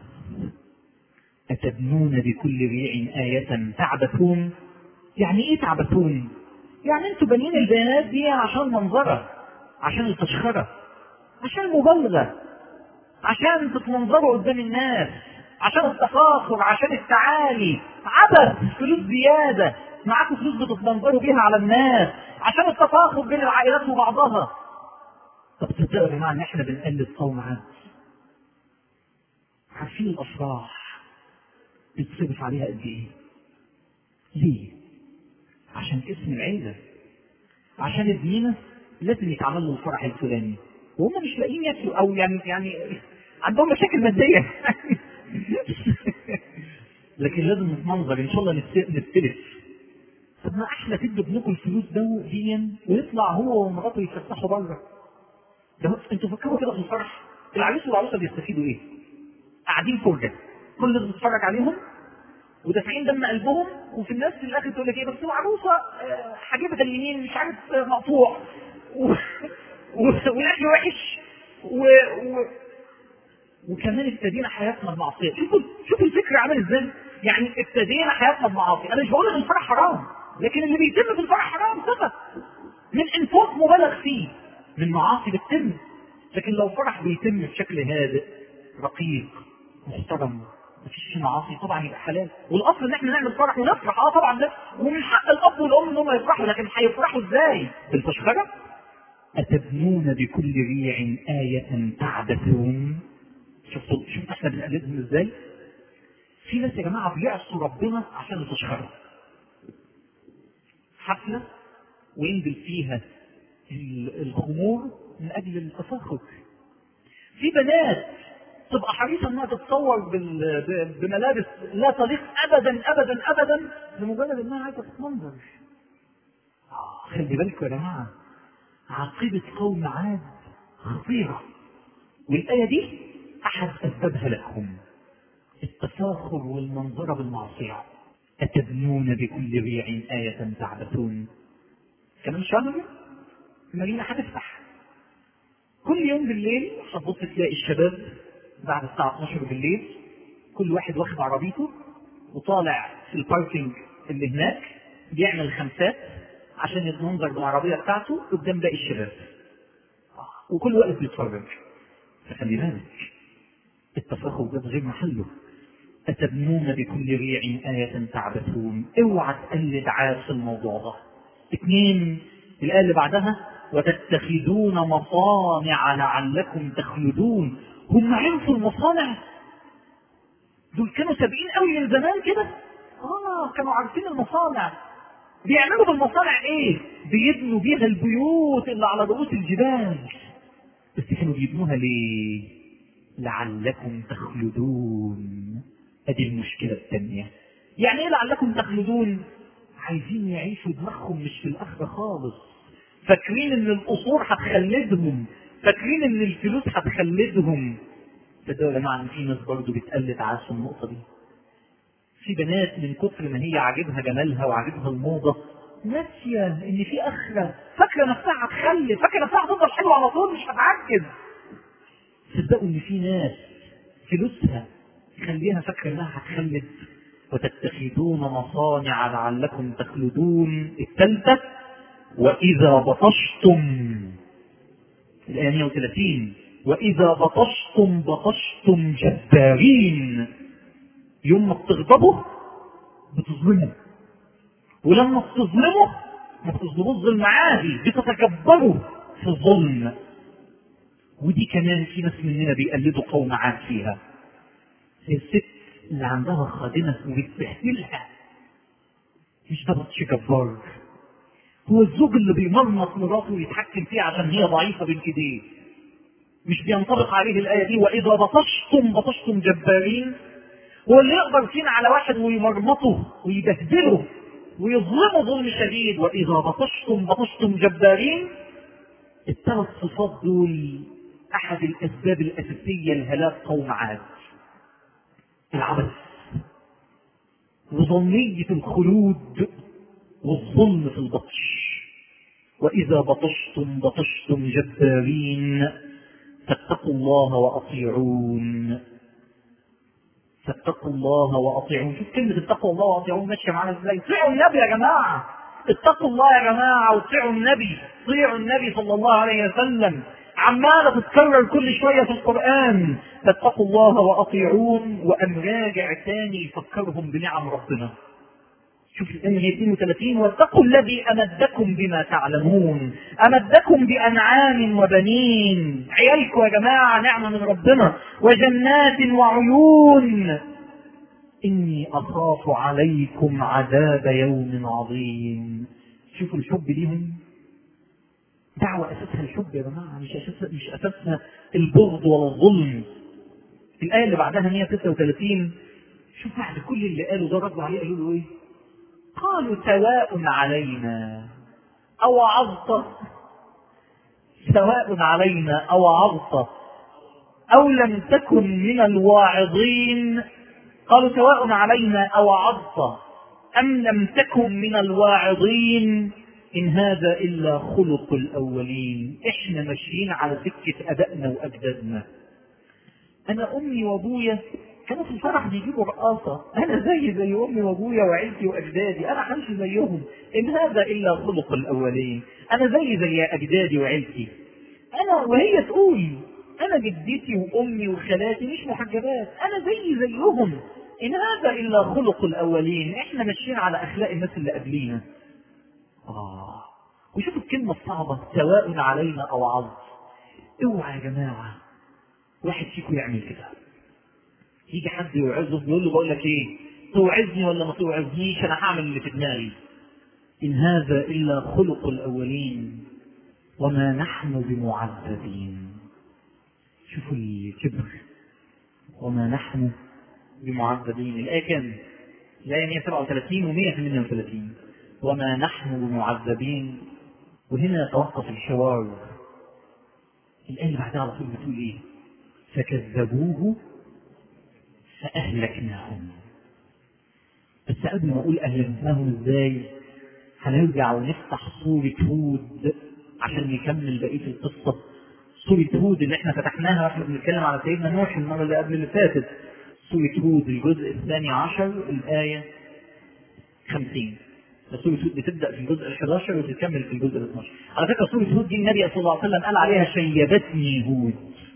Speaker 2: أتبنون بكل ريع آية تعبثون. يعني إيه تعبثون؟ يعني أنتوا بنين البيانات دي عشان منظرة، عشان التشخرة، عشان المبالغة، عشان تتمنظروا قدام الناس، عشان التفاخر، عشان التعالي. عبث. فلوس زيادة معاكم، فلوس بتتمنظروا بيها على الناس عشان التفاخر بين العائلات وبعضها. طب تصدقوا يا جماعة ان احنا بنقلد قوم عاد؟ عارفين الافراح بيتصرف عليها قد ايه؟ ليه؟ عشان اسم العيلة، عشان ابننا لازم يتعمل له الفرح الفلاني وهم مش لاقيين ياكلوا او يعني يعني عندهم مشاكل ماديه. لكن لازم نتمنظر ان شاء الله نستلف. طب ما احلى تدوا ابنكم الفلوس ده دي ويطلع هو ومراته يتفسحوا بره. ده انتوا فكروا كده في الفرح. العريس والعروسه بيستفيدوا ايه؟ قاعدين فرجه كل اللي بيتفرج عليهم ودافعين دم قلبهم، وفي الناس في الاخر تقول لك ايه بس العروسه حاجبها اليمين مش عارف مقطوع والاكل وحش و... و... وكمان ابتدينا حياتنا بمعصيه. شوفوا شوفوا الفكره عامل ازاي. يعني ابتدينا حياتنا بمعاصي. انا مش بقول ان الفرح حرام، لكن اللي بيتم في الفرح حرام صفه من انفاق مبالغ فيه، من معاصي بتتم. لكن لو فرح بيتم بشكل هادئ رقيق محترم مفيش فيه معاصي طبعا يبقى حلال. والاصل ان احنا نعمل فرح ونفرح. اه طبعا ده ومن حق الاب والام ان هم يفرحوا، لكن هيفرحوا ازاي؟ بالفشخره. أتبنون بكل ريع آية تعبثون. شفتوا شفتوا احنا بنقلدهم ازاي؟ في ناس يا جماعة بيعصوا ربنا عشان الفشخره. حفلة وينزل فيها الخمور من أجل التفاخر. في بنات تبقى حريصة انها تتصور بملابس لا تليق ابدا ابدا ابدا لمجرد انها عايزة تتمنظر. آه خلي بالكم يا جماعة، عقيدة قوم عاد خطيرة، والآية دي أحد أسبابها لكم التفاخر والمنظرة بالمعصية. أتبنون بكل ريع آية تعبثون. كمان شهر المدينة هتفتح كل يوم بالليل. هتبص تلاقي الشباب بعد الساعة اثناشر بالليل كل واحد واخد عربيته وطالع في الباركينج اللي هناك بيعمل خمسات عشان يتمنظر بالعربية بتاعته قدام باقي الشباب، وكل وقت بيتفرج. فخلي بالك التفاخر ده غير محله. أتبنون بكل ريع آية تعبثون. اوعى تقلد عاد في الموضوع ده. اثنين الآية اللي بعدها وتتخذون مصانع لعلكم تخلدون. هم عرفوا المصانع دول، كانوا سابقين قوي من زمان كده. اه كانوا عارفين المصانع. بيعملوا بالمصانع ايه؟ بيبنوا بيها البيوت اللي على رؤوس الجبال. بس كانوا بيبنوها ليه؟ لعلكم تخلدون. ادي المشكلة الثانية. يعني ايه لعلكم تخلدون؟ عايزين يعيشوا دماغهم مش في الاخرة خالص. فاكرين ان القصور هتخلدهم، فاكرين ان الفلوس هتخلدهم. تصدقوا يا جماعة إن في ناس برضه بتقلد عاش النقطة دي. في بنات من كتر ما هي عاجبها جمالها وعاجبها الموضة ناسية إن في آخرة، فاكرة نفسها هتخلف، فاكرة نفسها هتفضل حلوة على طول مش هتعجز. تصدقوا إن في ناس فلوسها تخليها فاكرة إنها هتخلف. وتتخذون مصانع لعلكم تخلدون. الثالثة وإذا بطشتم، الآية مئة وثلاثين، وإذا بطشتم بطشتم جبارين. يوم ما بتغضبوا بتظلموا، ولما بتظلموا ما بتظلموش ظلم عادي، بتتكبروا في الظلم. ودي كمان في ناس مننا بيقلدوا قوم عاد فيها. هي الست اللي عندها خادمة وبتبهدلها، مش ده بطش جبار؟ هو الزوج اللي بيمرمط مراته ويتحكم فيها عشان هي ضعيفة بين ايديه، مش بينطبق عليه الآية دي وإذا بطشتم بطشتم جبارين؟ هو اللي يقدر فينا على واحد ويمرمطه ويبهدله ويظلمه ظلم شديد وإذا بطشتم بطشتم جبارين؟ الثلاث صفات دول أحد الأسباب الأساسية لهلاك قوم عاد. العبث وظنية الخلود والظلم في البطش. وإذا بطشتم بطشتم جبارين فاتقوا الله وأطيعون. فاتقوا الله وأطيعون. شوف كلمة اتقوا الله وأطيعون ماشية معنا ازاي. اطيعوا النبي يا جماعة، اتقوا الله يا جماعة واطيعوا النبي، اطيعوا النبي صلى الله عليه وسلم. عمالة تتكرر كل شوية في القرآن فاتقوا الله وأطيعون. وأن راجع تاني يفكرهم بنعم ربنا. شوف الآية اثنين وثلاثين واتقوا الذي أمدكم بما تعلمون. أمدكم بأنعام وبنين، عيالكم يا جماعة نعمة من ربنا. وجنات وعيون. إني أخاف عليكم عذاب يوم عظيم. شوفوا الحب ليهم، دعوة أساسها الحب يا جماعة، مش أساسها, مش أساسها البغض ولا الظلم. الآية اللي بعدها مئة وستة وثلاثين شوف بعد كل اللي قالوا ده ردوا عليه قالوا له إيه؟ قالوا سواء علينا أو عظت، سواء علينا أو عظت أو لم تكن من الواعظين. قالوا سواء علينا أو عظت أم لم تكن من الواعظين إن هذا إلا خلق الأولين. إحنا ماشيين على سكة أبائنا وأجدادنا. أنا أمي وأبويا كانوا في الفرح بيجيبوا رقاصة، أنا زي زي أمي وأبويا وعيلتي وأجدادي، أنا همشي زيهم. إن هذا إلا خلق الأولين. أنا زي زي أجدادي وعيلتي. أنا وهي تقول أنا جدتي وأمي وخالاتي مش محجبات، أنا زي زيهم. إن هذا إلا خلق الأولين. إحنا ماشيين على أخلاق الناس اللي قبلينا. آه. وشوفوا الكلمة الصعبة سواء علينا أو عظ. اوعى يا جماعة واحد فيكم يعمل كده. يجي حد يوعظه يقول له بقول لك ايه، توعظني ولا ما توعظنيش، انا هعمل اللي في دماغي. ان هذا الا خلق الاولين وما نحن بمعذبين. شوفوا الكبر، وما نحن بمعذبين. الايه كام؟ الايه مئة وسبعة وثلاثين ومئة وثمانية وثلاثين. وما نحن بمعذبين. وهنا يتوقف الحوار. الايه اللي بعدها على طول بتقول ايه؟ فكذبوه فأهلكناهم. بس قبل ما أقول أهلكناهم إزاي هنرجع ونفتح سورة هود عشان نكمل بقية القصة. سورة هود اللي احنا فتحناها واحنا بنتكلم على سيدنا نوح المرة اللي قبل اللي فاتت. سورة هود الجزء الثاني عشر الآية خمسين. سورة هود بتبدأ في الجزء الحادي عشر وتكمل في الجزء الاثني عشر. على فكرة سورة هود دي النبي صلى الله عليه وسلم قال عليها شيبتني هود.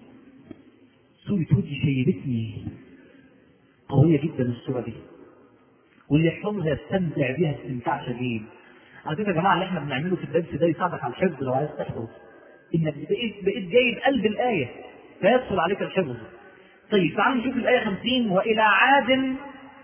Speaker 2: سورة هود دي شيبتني، قوية جدا السورة دي، واللي يحفظها يستمتع بها استمتاع شديد. على فكرة يا جماعة اللي احنا بنعمله في الدرس ده يساعدك على الحفظ. لو عايز تحفظ انك بقيت بقيت جايب قلب الآية فيدخل عليك الحفظ. طيب تعالوا نشوف الآية خمسين. وإلى عاد،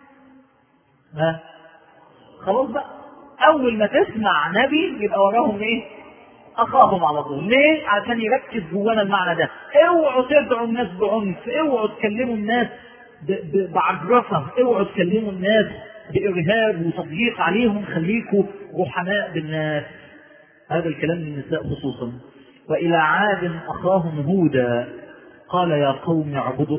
Speaker 2: ها خلاص بقى أول ما تسمع نبي يبقى وراهم إيه؟ أخاهم على طول. ليه؟ عشان يركز جوانا المعنى ده. اوعوا تدعوا الناس بعنف، اوعوا تكلموا الناس بعجرفة، اوعوا تكلموا الناس بإرهاب وتضييق عليهم. خليكوا رحماء بالناس. هذا الكلام للنساء خصوصا. وإلى عاد أخاهم هودا قال يا قوم اعبدوا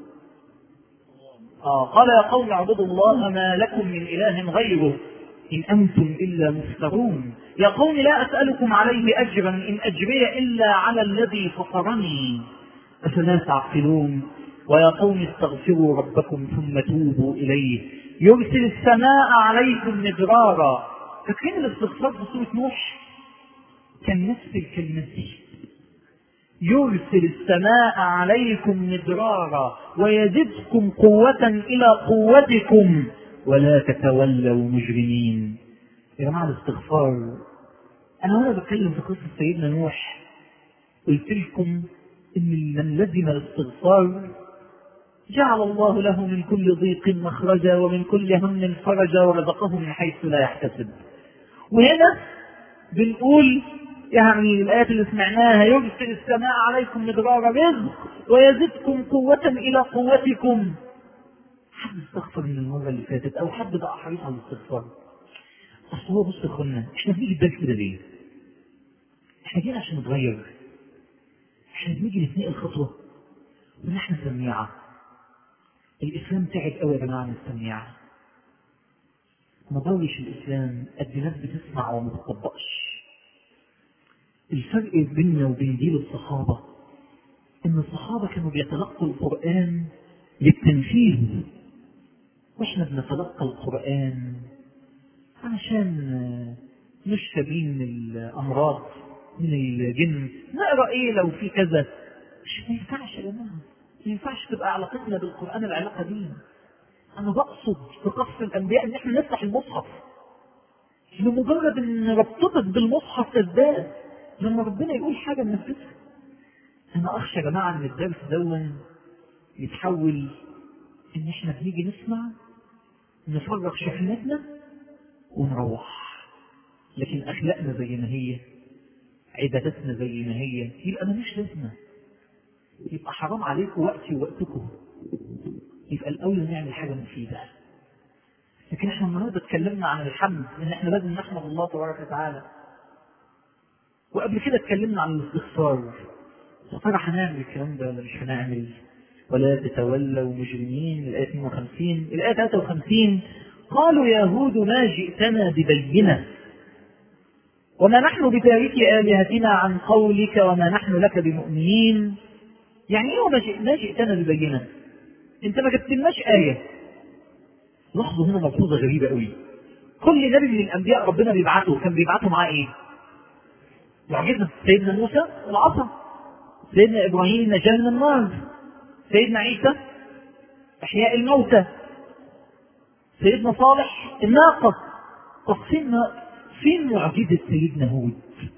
Speaker 2: آه قال يا قوم اعبدوا الله ما لكم من إله غيره إن أنتم إلا مفترون. يا قوم لا أسألكم عليه أجرا إن أجري إلا على الذي فطرني أفلا تعقلون. ويا قوم استغفروا ربكم ثم توبوا إليه يرسل السماء عليكم مدرارا. فكان الاستغفار في سورة نوح كان نفس الكلمة دي، يرسل السماء عليكم مدرارا ويزدكم قوة إلى قوتكم ولا تتولوا مجرمين. يا جماعة الاستغفار، أنا وأنا بتكلم في قصة سيدنا نوح قلت لكم إن من لزم الاستغفار جعل الله له من كل ضيق مخرجا ومن كل هم فرجا ورزقه من حيث لا يحتسب. وهنا بنقول يعني الآيات اللي سمعناها يرسل السماء عليكم مدرارا رزق ويزدكم قوة إلى قوتكم. حد استغفر من المرة اللي فاتت أو حد بقى حريص على الاستغفار؟ أصل هو بص يا أخوانا، إحنا بنيجي الدرس كده ليه؟ إحنا جينا عشان نتغير، إحنا بنيجي نتنقل خطوة ونحن سميعة. الإسلام تعب قوي يا جماعة من السميعة. ما ضويش الإسلام قد ناس بتسمع وما بتطبقش. الفرق بيننا وبين جيل الصحابة إن الصحابة كانوا بيتلقوا القرآن للتنفيذ، وإحنا بنتلقى القرآن عشان نشفى بيه من الأمراض من الجن. نقرأ إيه لو في كذا؟ مش ما ينفعش يا جماعة، ما ينفعش تبقى علاقتنا بالقرآن العلاقة دي. أنا بقصد في قصة الأنبياء إن إحنا نفتح المصحف لمجرد إن ربطتك بالمصحف تزداد. لما ربنا يقول حاجة ننفذها. أنا أخشى يا جماعة إن الدرس دون يتحول إن إحنا بنيجي نسمع نفرغ شحنتنا ونروح، لكن أخلاقنا زي ما هي، عبادتنا زي ما هي، يبقى ملوش لازمة. يبقى حرام عليكم وقتي ووقتكم. يبقى الأول نعمل حاجة مفيدة. لكن إحنا النهارده اتكلمنا عن الحمد، إن إحنا لازم نحمد الله تبارك وتعالى. وقبل كده اتكلمنا عن الاستغفار. يا ترى هنعمل الكلام ده ولا مش هنعمل؟ ولا تتولوا مجرمين. الآية اثنين وخمسين. الآية ثلاثة وخمسين قالوا يا هود ما جئتنا ببينة وما نحن بتارك آلهتنا عن قولك وما نحن لك بمؤمنين. يعني ايه وما جئتنا ببينة؟ انت ما جبتلناش آية. لاحظوا هنا ملحوظة غريبة قوي. كل نبي من الأنبياء ربنا بيبعته كان بيبعته معاه ايه؟ معجزة. سيدنا موسى العصا، سيدنا إبراهيم نجاة من النار، سيدنا عيسى إحياء الموتى، سيدنا صالح الناقة. طب فين فين معجزة سيدنا هود؟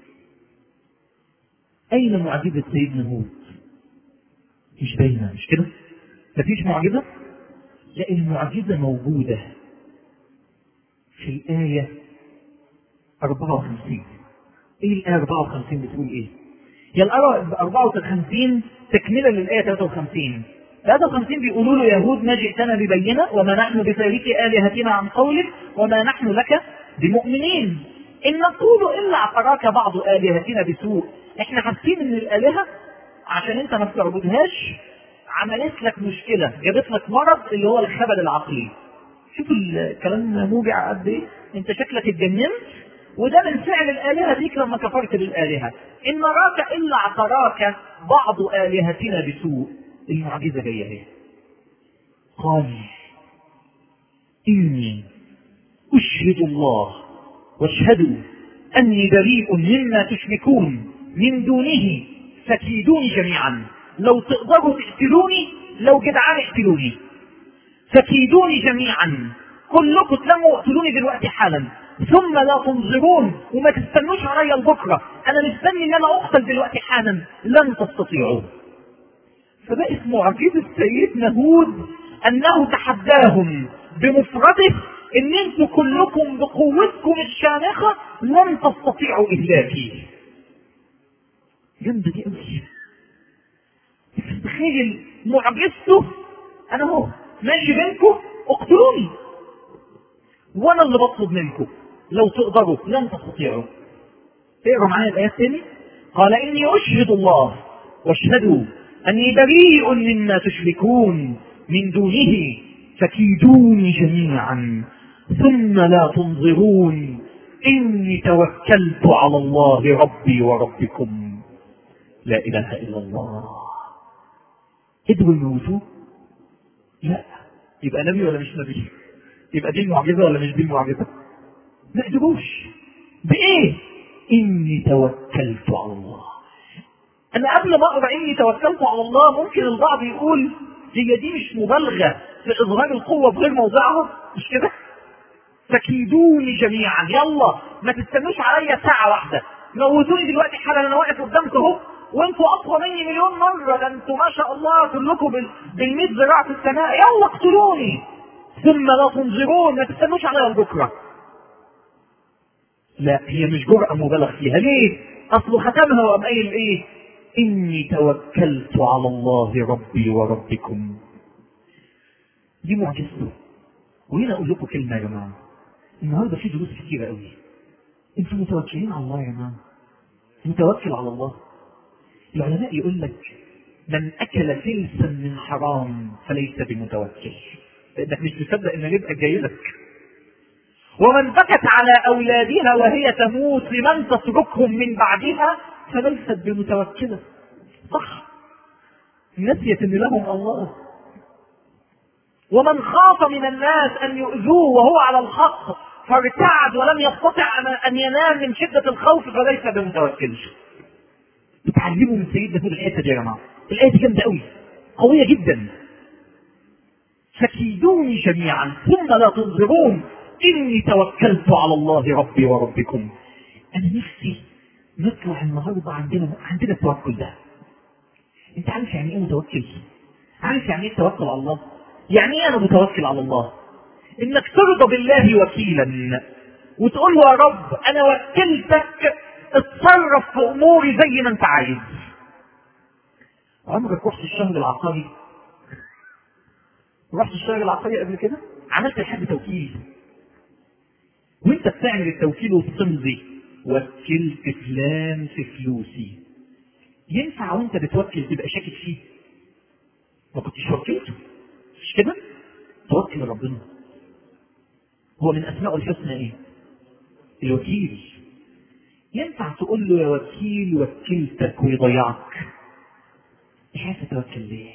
Speaker 2: أين معجزة سيدنا هود؟ مش باينة، مش كده؟ مفيش معجزة؟ لا، المعجزة موجودة في الآية أربعة وخمسين. إيه الآية أربعة وخمسين بتقول إيه؟ هي الآية أربعة وخمسين تكملة للآية ثلاثة وخمسين. ثلاثة وخمسين بيقولوا له يهود ما جئتنا ببينة وما نحن بتارك آلهتنا عن قولك وما نحن لك بمؤمنين إن نقول إلا اعتراك بعض آلهتنا بسوء. إحنا حاسين إن الآلهة عشان أنت ما بتعبدهاش عملت لك مشكلة، جابت لك مرض اللي هو الخبل العقلي. شوف الكلام موجع قد إيه. أنت شكلك اتجننت، وده من فعل الآلهة ديك لما كفرت بالآلهة. إن نراك إلا اعتراك بعض آلهتنا بسوء. المعجزة جاية اهي. قال إني أشهد الله واشهدوا أني بريء مما تشركون من دونه فكيدوني جميعا. لو تقدروا تقتلوني، لو جدعان اقتلوني، فكيدوني جميعا، كلكم تلموا اقتلوني دلوقتي حالا ثم لا تنظرون، وما تستنوش عليا لبكره، انا مستني ان انا اقتل دلوقتي حالا، لن تستطيعوا. فبقت معجزة سيدنا هود انه تحداهم بمفرده ان انتم كلكم بقوتكم الشامخة لن تستطيعوا اهلاكي. جنب دي قوي. تخيل معجزته، انا هو ماشي بينكم اقتلوني، وانا اللي بطلب منكم لو تقدروا لن تستطيعوا. اقرأوا معايا الآيات تاني. قال إني أشهد الله واشهدوا أني بريء مما تشركون من دونه فكيدوني جميعا ثم لا تنظرون إني توكلت على الله ربي وربكم. لا إله إلا الله. قدروا يموتوا؟ لا. يبقى نبي ولا مش نبي؟ يبقى دي المعجزة ولا مش دي المعجزة؟ ما قدروش. بإيه؟ إني توكلت على الله. أنا قبل ما أقرأ إني توكلت على الله ممكن البعض يقول هي دي مش مبالغة في إظهار القوة بغير موضعها؟ مش كده؟ فكيدوني جميعا، يلا ما تستنوش عليا ساعة واحدة، موتوني دلوقتي حالا، أنا واقف قدامكم أهو وأنتوا أقوى مني مليون مرة، ده أنتوا ما شاء الله كلكم بالمئة ذراع في السماء، يلا اقتلوني ثم لا تنظرون، ما تستنوش عليا بكرة. لا، هي مش جرأة مبالغ فيها. ليه؟ أصله ختمها وقام قايل إيه؟ إني توكلت على الله ربي وربكم. دي معجزته. وهنا أقول لكم كلمة يا جماعة، النهارده في دروس كتيرة قوي. أنتوا متوكلين على الله يا جماعة؟ متوكل على الله. العلماء يقول لك من أكل فلسا من حرام فليس بمتوكل، لأنك مش مصدق إن رزقك جاي لك. ومن بكت على أولادها وهي تموت لمن تتركهم من بعدها فليست بمتوكلة. صح، نسيت إن لهم الله. ومن خاف من الناس أن يؤذوه وهو على الحق فارتعد ولم يستطع أن ينام من شدة الخوف فليس بمتوكل. بتعلموا من سيدنا هود الحتة دي يا جماعة. الآية دي جامدة قوي، قوية جدا. فكيدوني جميعا ثم لا تنظرون إني توكلت على الله ربي وربكم. أنا نفسي نطلع النهارده عندنا عندنا التوكل ده. أنت عارف يعني إيه متوكل؟ عارف يعني إيه التوكل على الله؟ يعني إيه أنا متوكل على الله؟ إنك ترضى بالله وكيلا وتقول له يا رب أنا وكلتك، اتصرف في أموري زي ما أنت عايز. عمرك رحت الشهر العقاري؟ رحت الشهر العقاري قبل كده؟ عملت لحد توكيل، وانت بتعمل التوكيل وبتمضي وكلت فلان في فلوسي، ينفع وانت بتوكل تبقى شاكك فيه؟ ما كنتش وكلته، مش كده؟ توكل ربنا. هو من اسماء الحسنى ايه؟ الوكيل. ينفع تقول له يا وكيل وكلتك ويضيعك؟ مش عايز تتوكل ليه؟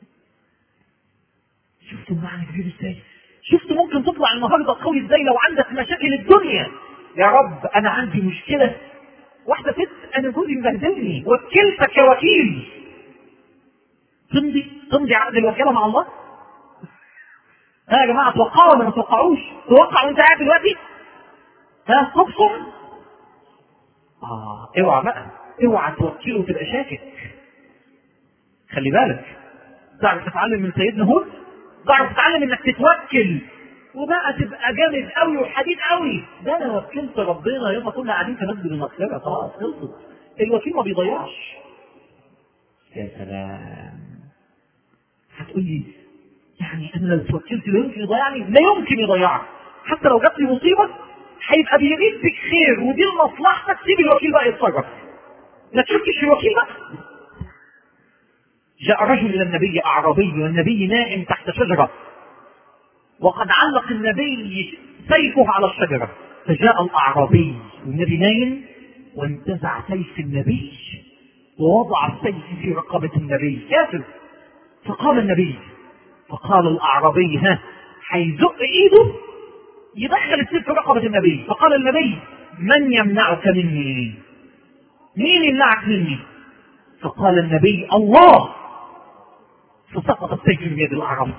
Speaker 2: شفتوا المعنى كبير ازاي؟ شفت ممكن تطلع النهارده قوي ازاي لو عندك مشاكل الدنيا؟ يا رب انا عندي مشكله، واحده ست انا جوزي مبهدلني، وكلتك يا وكيل. تمضي تمضي عقد الوكاله مع الله. ها يا جماعه توقعوا ولا ما توقعوش؟ توقع وانت قاعد دلوقتي؟ ها تقسم؟ اه اوعى بقى، اوعى توكله وتبقى شاكك. خلي بالك، تعرف تتعلم من سيدنا هود؟ تعرف تتعلم انك تتوكل وبقى تبقى جامد قوي وحديد قوي. ده انا وكلت ربنا يوم كنا قاعدين في مسجد المغفره، خلاص خلصت. الوكيل ما بيضيعش. يا سلام. هتقول لي يعني انا لو توكلت لا يمكن يضيعني؟ لا يمكن يضيعك. حتى لو جات لي مصيبه هيبقى بيريد بك خير ودي لمصلحتك، سيب الوكيل بقى يتصرف، ما تشكش في الوكيل بقى. جاء رجل الى النبي اعرابي والنبي نائم تحت شجره، وقد علق النبي سيفه على الشجره، فجاء الاعرابي والنبي نائم وانتزع سيف النبي ووضع السيف في رقبه النبي كافر. فقام النبي فقال الاعرابي ها، هيزق ايده يدخل السيف في رقبه النبي. فقال النبي من يمنعك مني؟ مين يمنعك مني؟ فقال النبي الله. فسقط السيف من يد الاعرابي.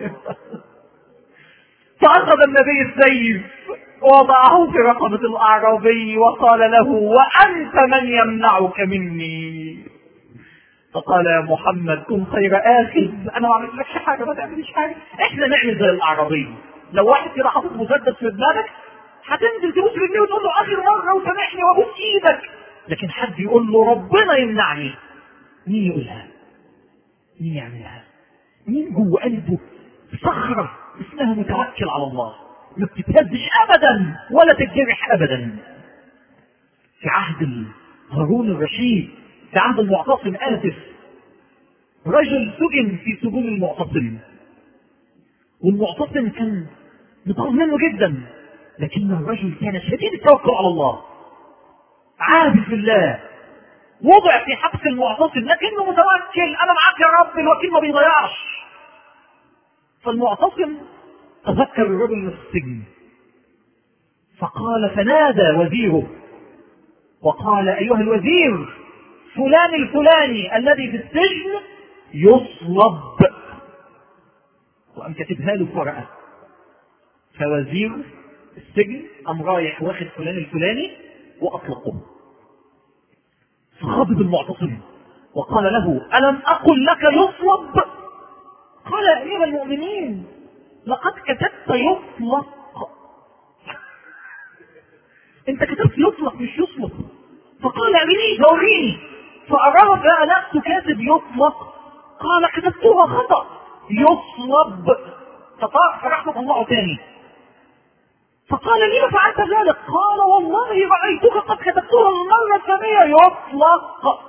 Speaker 2: فأخذ النبي السيف ووضعه في رقبة الأعرابي وقال له وأنت من يمنعك مني؟ فقال يا محمد كن خير آخذ، أنا ما عملت لكش حاجة، ما تعملش حاجة. إحنا نعمل زي الأعرابي، لو واحد كده حاطط مسدس في دماغك هتنزل تبوس رجليه وتقول له آخر مرة وسامحني وأبوس إيدك. لكن حد يقول له ربنا يمنعني، مين يقولها؟ مين يعملها؟ مين جوه قلبه صخرة اسمها متوكل على الله، ما بتتهزش ابدا ولا تتجرح ابدا؟ في عهد هارون الرشيد، في عهد المعتصم آسف، رجل سجن في سجون المعتصم، والمعتصم كان مطمئن جدا، لكن الرجل كان شديد التوكل على الله، عابد بالله، وضع في حبس المعتصم لكنه متوكل، انا معاك يا رب، الوكيل ما بيضيعش. فالمعتصم تذكر الرجل من السجن، فقال فنادى وزيره وقال ايها الوزير، فلان الفلاني الذي في السجن يصلب، وقام كاتبها له في ورقه. فوزير السجن قام رايح واخد فلان الفلاني واطلقه. فغضب المعتصم وقال له الم اقل لك يصلب؟ قال يا امير المؤمنين لقد كتبت يطلق، انت كتبت يطلق مش يصلب. فقال اريني وريني، فاراه بقى نفسه كاتب يطلق، قال كتبتها خطأ يصلب. فراح تطلعه تاني، فقال لما فعلت ذلك؟ قال والله رأيتك قد كتبتها المرة الثانية يطلق.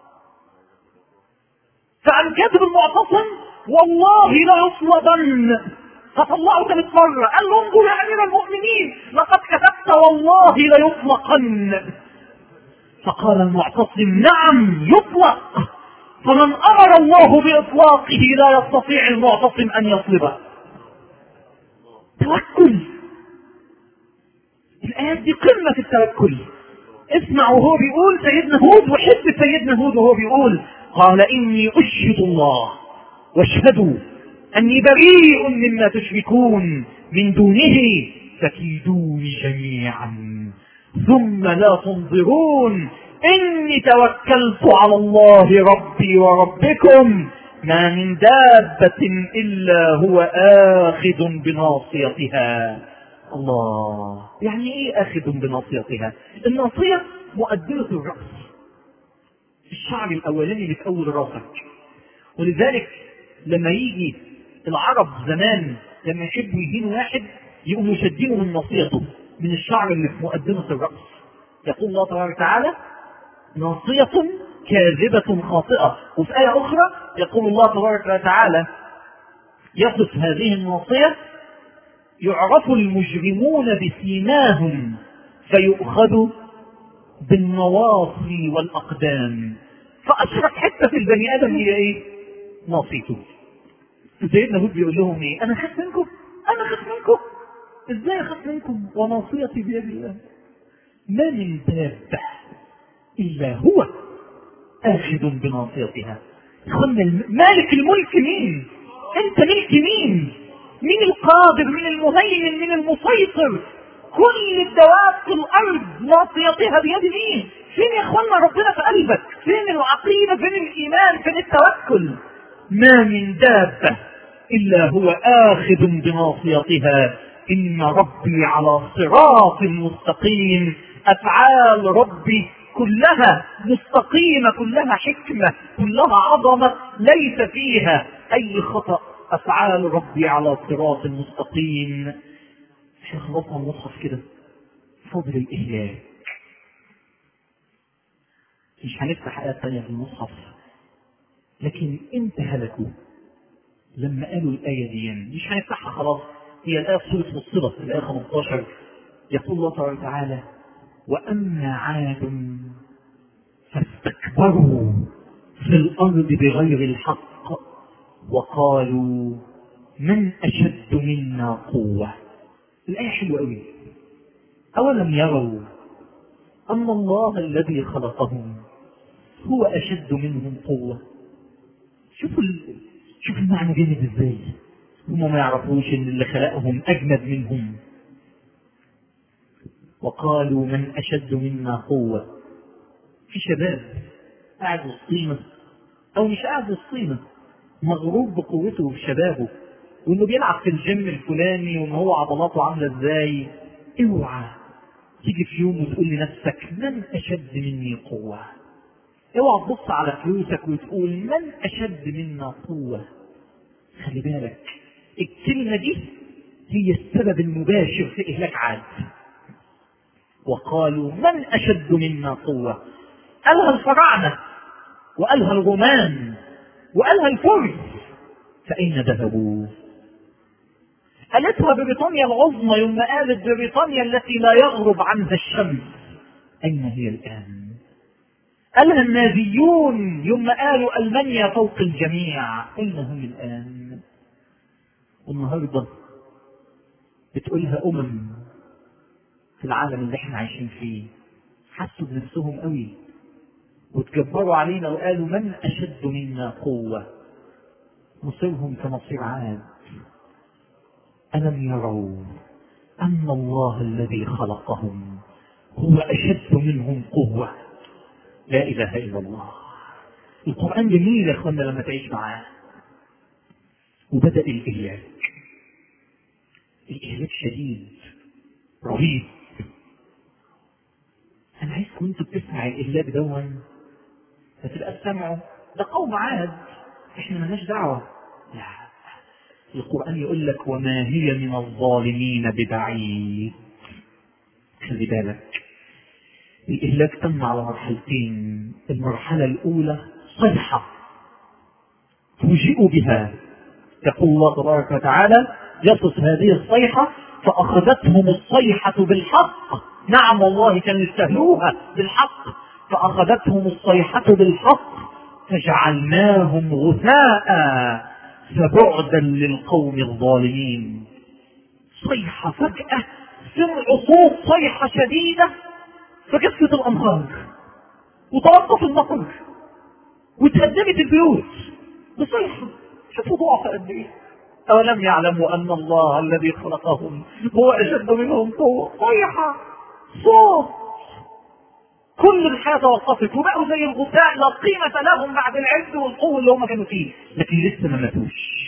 Speaker 2: فعن كاتب المعتصم والله لا يصلبن، فطلعه ثالث مرة، قال له انظر يا امير المؤمنين لقد كتبت والله لا يطلقن. فقال المعتصم نعم يطلق، فمن امر الله باطلاقه لا يستطيع المعتصم ان يصلبه. توكل، الآيات دي قمة التوكل. اسمع وهو بيقول سيدنا هود، وحب سيدنا هود وهو بيقول قال إني أشهد الله واشهدوا أني بريء مما تشركون من دونه فكيدوني جميعا ثم لا تنظرون إني توكلت على الله ربي وربكم ما من دابة إلا هو آخذ بناصيتها. الله، يعني ايه اخذ بناصيتها؟ الناصية مؤدية الرأس، الشعر الاولاني اللي في اول راسك. ولذلك لما يجي العرب زمان لما يحبوا يدينوا واحد يقوموا يشدينه من ناصيته، من الشعر اللي في مقدمة الرأس. يقول الله تبارك وتعالى ناصية كاذبة خاطئة. وفي آية أخرى يقول الله تبارك وتعالى يصف هذه الناصية يعرف المجرمون بسيماهم فيؤخذ بالنواصي والأقدام. فأشرف حتة في البني آدم هي إيه؟ ناصيته. سيدنا هود بيقول لهم إيه؟ أنا خاف منكم، أنا خاف منكم، إزاي أخاف منكم وناصيتي بيد الله؟ ما من دابة إلا هو آخذ بناصيتها. مالك الملك مين؟ أنت ملك مين؟ مين القادر؟ مين المهيمن؟ مين المسيطر؟ كل الدواب في الارض ناصيتها بيد مين؟ فين يا اخوانا ربنا في قلبك؟ فين العقيده؟ فين الايمان؟ فين التوكل؟ ما من دابه الا هو اخذ بناصيتها ان ربي على صراط مستقيم. افعال ربي كلها مستقيمه، كلها حكمه، كلها عظمه، ليس فيها اي خطأ. أفعال ربي على صراط مستقيم. مش هخلصها المصحف كده فضل الإهلاك، مش هنفتح آيات تانية في المصحف، لكن انت هلكوا لما قالوا الآية دي، مش هنفتحها خلاص. هي الآية في سورة فصلت الآية خمسة عشر. يقول الله تعالى تعالى وأما عاد فاستكبروا في الأرض بغير الحق وقالوا من أشد منا قوة. الآية حلوة قوي. أولم يروا أن الله الذي خلقهم هو أشد منهم قوة. شوفوا ال... شوفوا المعنى جامد ازاي. هم ما يعرفوش ان اللي خلقهم أجمد منهم. وقالوا من أشد منا قوة. في شباب قاعد وسطينا أو مش قاعد وسطينا مغرور بقوته وشبابه وانه بيلعب في الجيم الفلاني وان هو عضلاته عامله ازاي. اوعى تيجي في يوم وتقول لنفسك من اشد مني قوه. اوعى تبص على فلوسك وتقول من اشد منا قوه. خلي بالك الكلمه دي هي السبب المباشر في اهلاك عاد. وقالوا من اشد منا قوه. قالها الفراعنه وقالها الرومان وقالها الفرس، فأين ذهبوا؟ قالتها بريطانيا العظمى يوم قالت بريطانيا التي لا يغرب عنها الشمس، أين هي الآن؟ قالها النازيون يوم قالوا ألمانيا فوق الجميع، أين هم الآن؟ والنهارده بتقولها أمم في العالم اللي احنا عايشين فيه حسوا بنفسهم قوي وتكبروا علينا وقالوا من أشد منا قوة، مصيرهم كمصير عاد. ألم يروا أن الله الذي خلقهم هو أشد منهم قوة؟ لا إله إلا الله. القرآن جميل يا أخوانا لما تعيش معاه. وبدأ الإهلاك، الإهلاك شديد رهيب. أنا عايزكم أنتوا بتسمع الإهلاك دون فتبقى تسمعوا ده قوم عاد إحنا مالناش دعوة. لا، القرآن يقول لك وما هي من الظالمين ببعيد. خلي بالك، الإهلاك تم على مرحلتين. المرحلة الأولى صيحة فوجئوا بها، يقول الله تبارك وتعالى يصف هذه الصيحة فأخذتهم الصيحة بالحق. نعم والله كانوا يستهلوها بالحق، فأخذتهم الصيحة بالحق فجعلناهم غثاء فبعدا للقوم الظالمين. صيحة فجأة، سمعوا صوت صيحة شديدة فجفت الأنهار وتوقف المطر وتهدمت البيوت بصيحة. شوفوا ضعف قد ايه. أولم يعلموا أن الله الذي خلقهم هو أشد منهم قوة؟ صيحة، صوت، كل الحياة توقفت وبقوا زي الغثاء لا قيمة لهم بعد العز والقوة اللي هم كانوا فيه، لكن لسه ما ماتوش.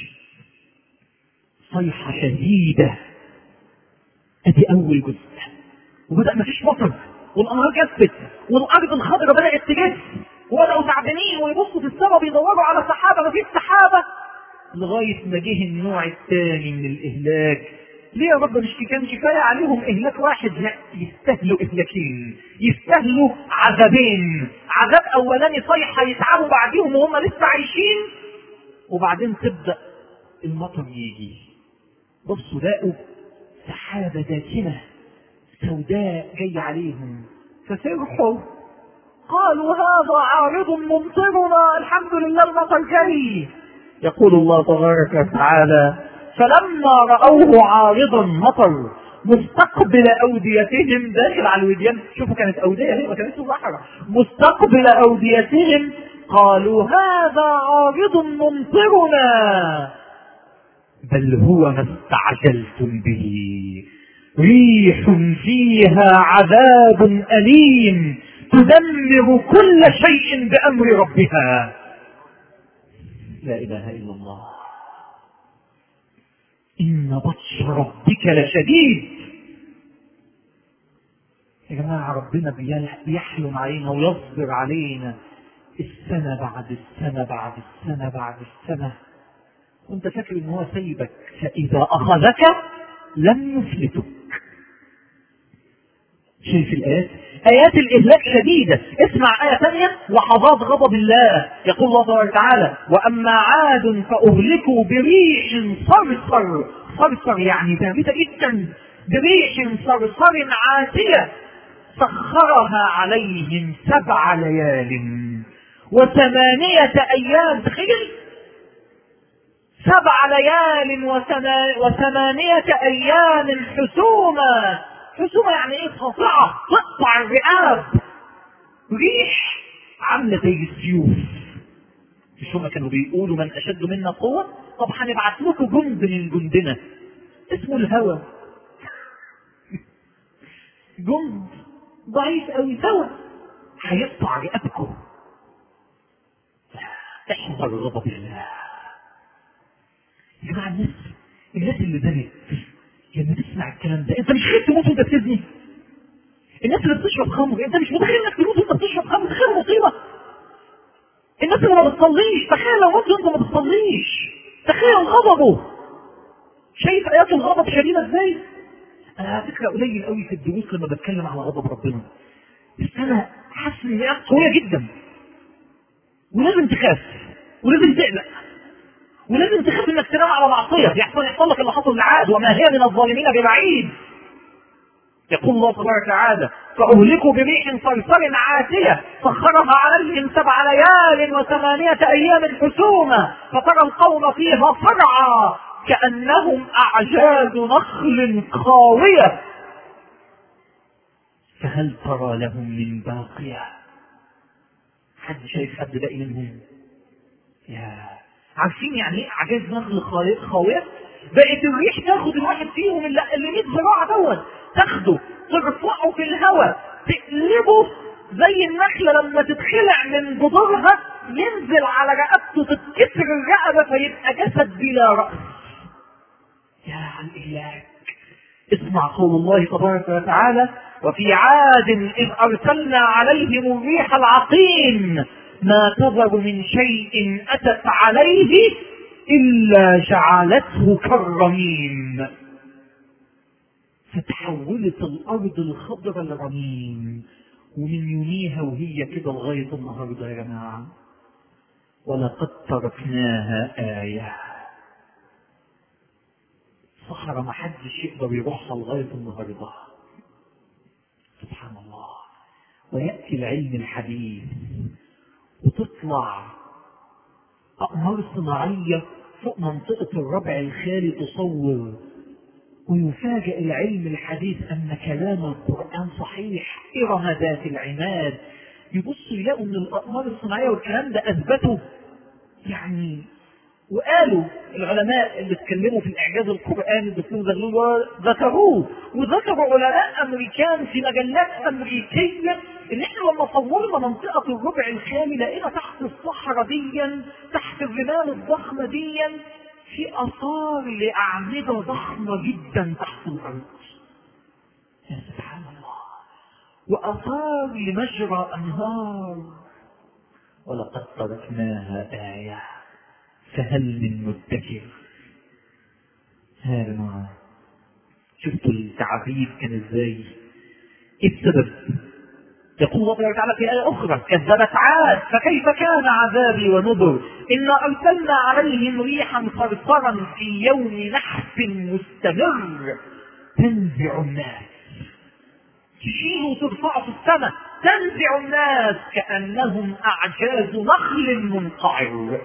Speaker 2: صيحة شديدة. ادي أول جزء. وبدأ ما فيش مطر والأنهار جفت والأرض الخضراء بدأت تجف وبدأوا تعبانين ويبصوا في السماء بيدوروا على سحابة، ما فيش سحابة، لغاية ما جه النوع الثاني من الإهلاك. ليه يا رب؟ مش كان كفاية عليهم إهلاك واحد؟ لا، يستاهلوا إهلاكين، يستاهلوا عذابين. عذاب أولاني صيحة يتعبوا بعدهم وهم لسه عايشين، وبعدين تبدأ المطر يجي. بصوا لقوا سحابة داكنة سوداء جاي عليهم ففرحوا قالوا هذا عارض ممطرنا، الحمد لله المطر جاي. يقول الله تبارك وتعالى فلما رأوه عارضا مطر مستقبل أوديتهم، داخل على الوديان، شوفوا كانت أودية هي ما كانتش صحراء، مستقبل أوديتهم قالوا هذا عارض ممطرنا بل هو ما استعجلتم به ريح فيها عذاب أليم تدمر كل شيء بأمر ربها. لا إله إلا الله. إن بطش ربك لشديد. يا جماعة ربنا بيحلم علينا ويصبر علينا السنة بعد السنة بعد السنة بعد السنة، وانت فاكر ان هو سيبك، فإذا أخذك لم يفلتك. شايف الآيات؟ آيات الإهلاك شديدة. اسمع آية ثانية، لحظات غضب الله. يقول الله تبارك وتعالى وأما عاد فأهلكوا بريح صرصر. صرصر يعني باردة جدا، بريح صرصر عاتية سخرها عليهم سبع ليال وثمانية أيام. تخيل، سبع ليال وثمانية أيام حسوما. حسومة يعني ايه؟ قاطعة تقطع الرئاب. ريح عاملة زي السيوف. مش هما كانوا بيقولوا من أشد منا قوة؟ طب هنبعت لكم جند من جندنا اسمه الهوى. جند ضعيف قوي، هوى هيقطع رئابكم. احذر غضب الله. يا جماعة الناس الناس اللي زنت لما تسمع الكلام ده، انت مش خايف تموت وانت بتزني؟ الناس اللي بتشرب خمر، انت مش متخيل انك تموت وانت بتشرب خمر؟ تخيل مصيبه. الناس اللي ما بتصليش، تخيل لو مت وانت ما بتصليش. تخيل غضبه. شايف ايات الغضب شديده ازاي؟ انا على فكره قليل قوي في الدروس لما بتكلم على غضب ربنا، بس انا حاسس ان ايات قويه جدا ولازم تخاف ولازم تقلق، ولازم تخاف انك تنام على معصيه يحصل يحصل لك اللي حصل لعاد، وما هي من الظالمين ببعيد. يقول الله تبارك وتعالى: فأهلكوا بريح صرصر عاتية سخرها عليهم سبع ليال وثمانية أيام حسوما فترى القوم فيها صرعى كأنهم أعجاز نخل خاوية فهل ترى لهم من باقية؟ حد شايف حد باقي منهم؟ يا عارفين يعني ايه أعجاز نخل خاوية؟ بقت الريح تاخد الواحد فيهم اللي مية ذراع دوت، تاخده ترفعه في الهواء تقلبه زي النخلة لما تتخلع من جذورها ينزل على رقبته تتكسر الرقبة فيبقى جسد بلا رأس. يا عن إلهك. اسمع قول الله تبارك وتعالى: وفي عاد إذ أرسلنا عليهم الريح العقيم ما تذر من شيء أتت عليه إلا جعلته كالرميم فتحولت الأرض الخضراء لرميم. ومن يوميها وهي كده لغاية النهاردة يا جماعة. ولقد تركناها آية. صحراء ما حدش يقدر يروحها لغاية النهاردة. سبحان الله. ويأتي العلم الحديث وتطلع أقمار صناعية فوق منطقة الربع الخالي تصور، ويفاجئ العلم الحديث أن كلام القرآن صحيح. إرم ذات العماد. يبصوا يلاقوا أن الأقمار الصناعية والكلام ده أثبتوا يعني. وقالوا العلماء اللي اتكلموا في الإعجاز القرآني الدكتور زغلول ذكروه، وذكروا علماء أمريكان في مجلات أمريكية إن إحنا لما صورنا منطقة الربع الخالي لقينا تحت الصحراء ديا، تحت الرمال الضخمة ديا، في آثار لأعمدة ضخمة جدا تحت الأرض. يا سبحان الله. وآثار لمجرى أنهار. ولقد تركناها آية فهل من مدكر. هذا شفتوا التعبير كان ازاي؟ ايه السبب؟ يقول الله تعالى في آية أخرى: كذبت عاد فكيف كان عذابي ونذر إنا أرسلنا عليهم ريحا صرصرا في يوم نحس مستمر تنزع الناس. تشيل وترفع في السماء تنزع الناس كأنهم أعجاز نخل منقعر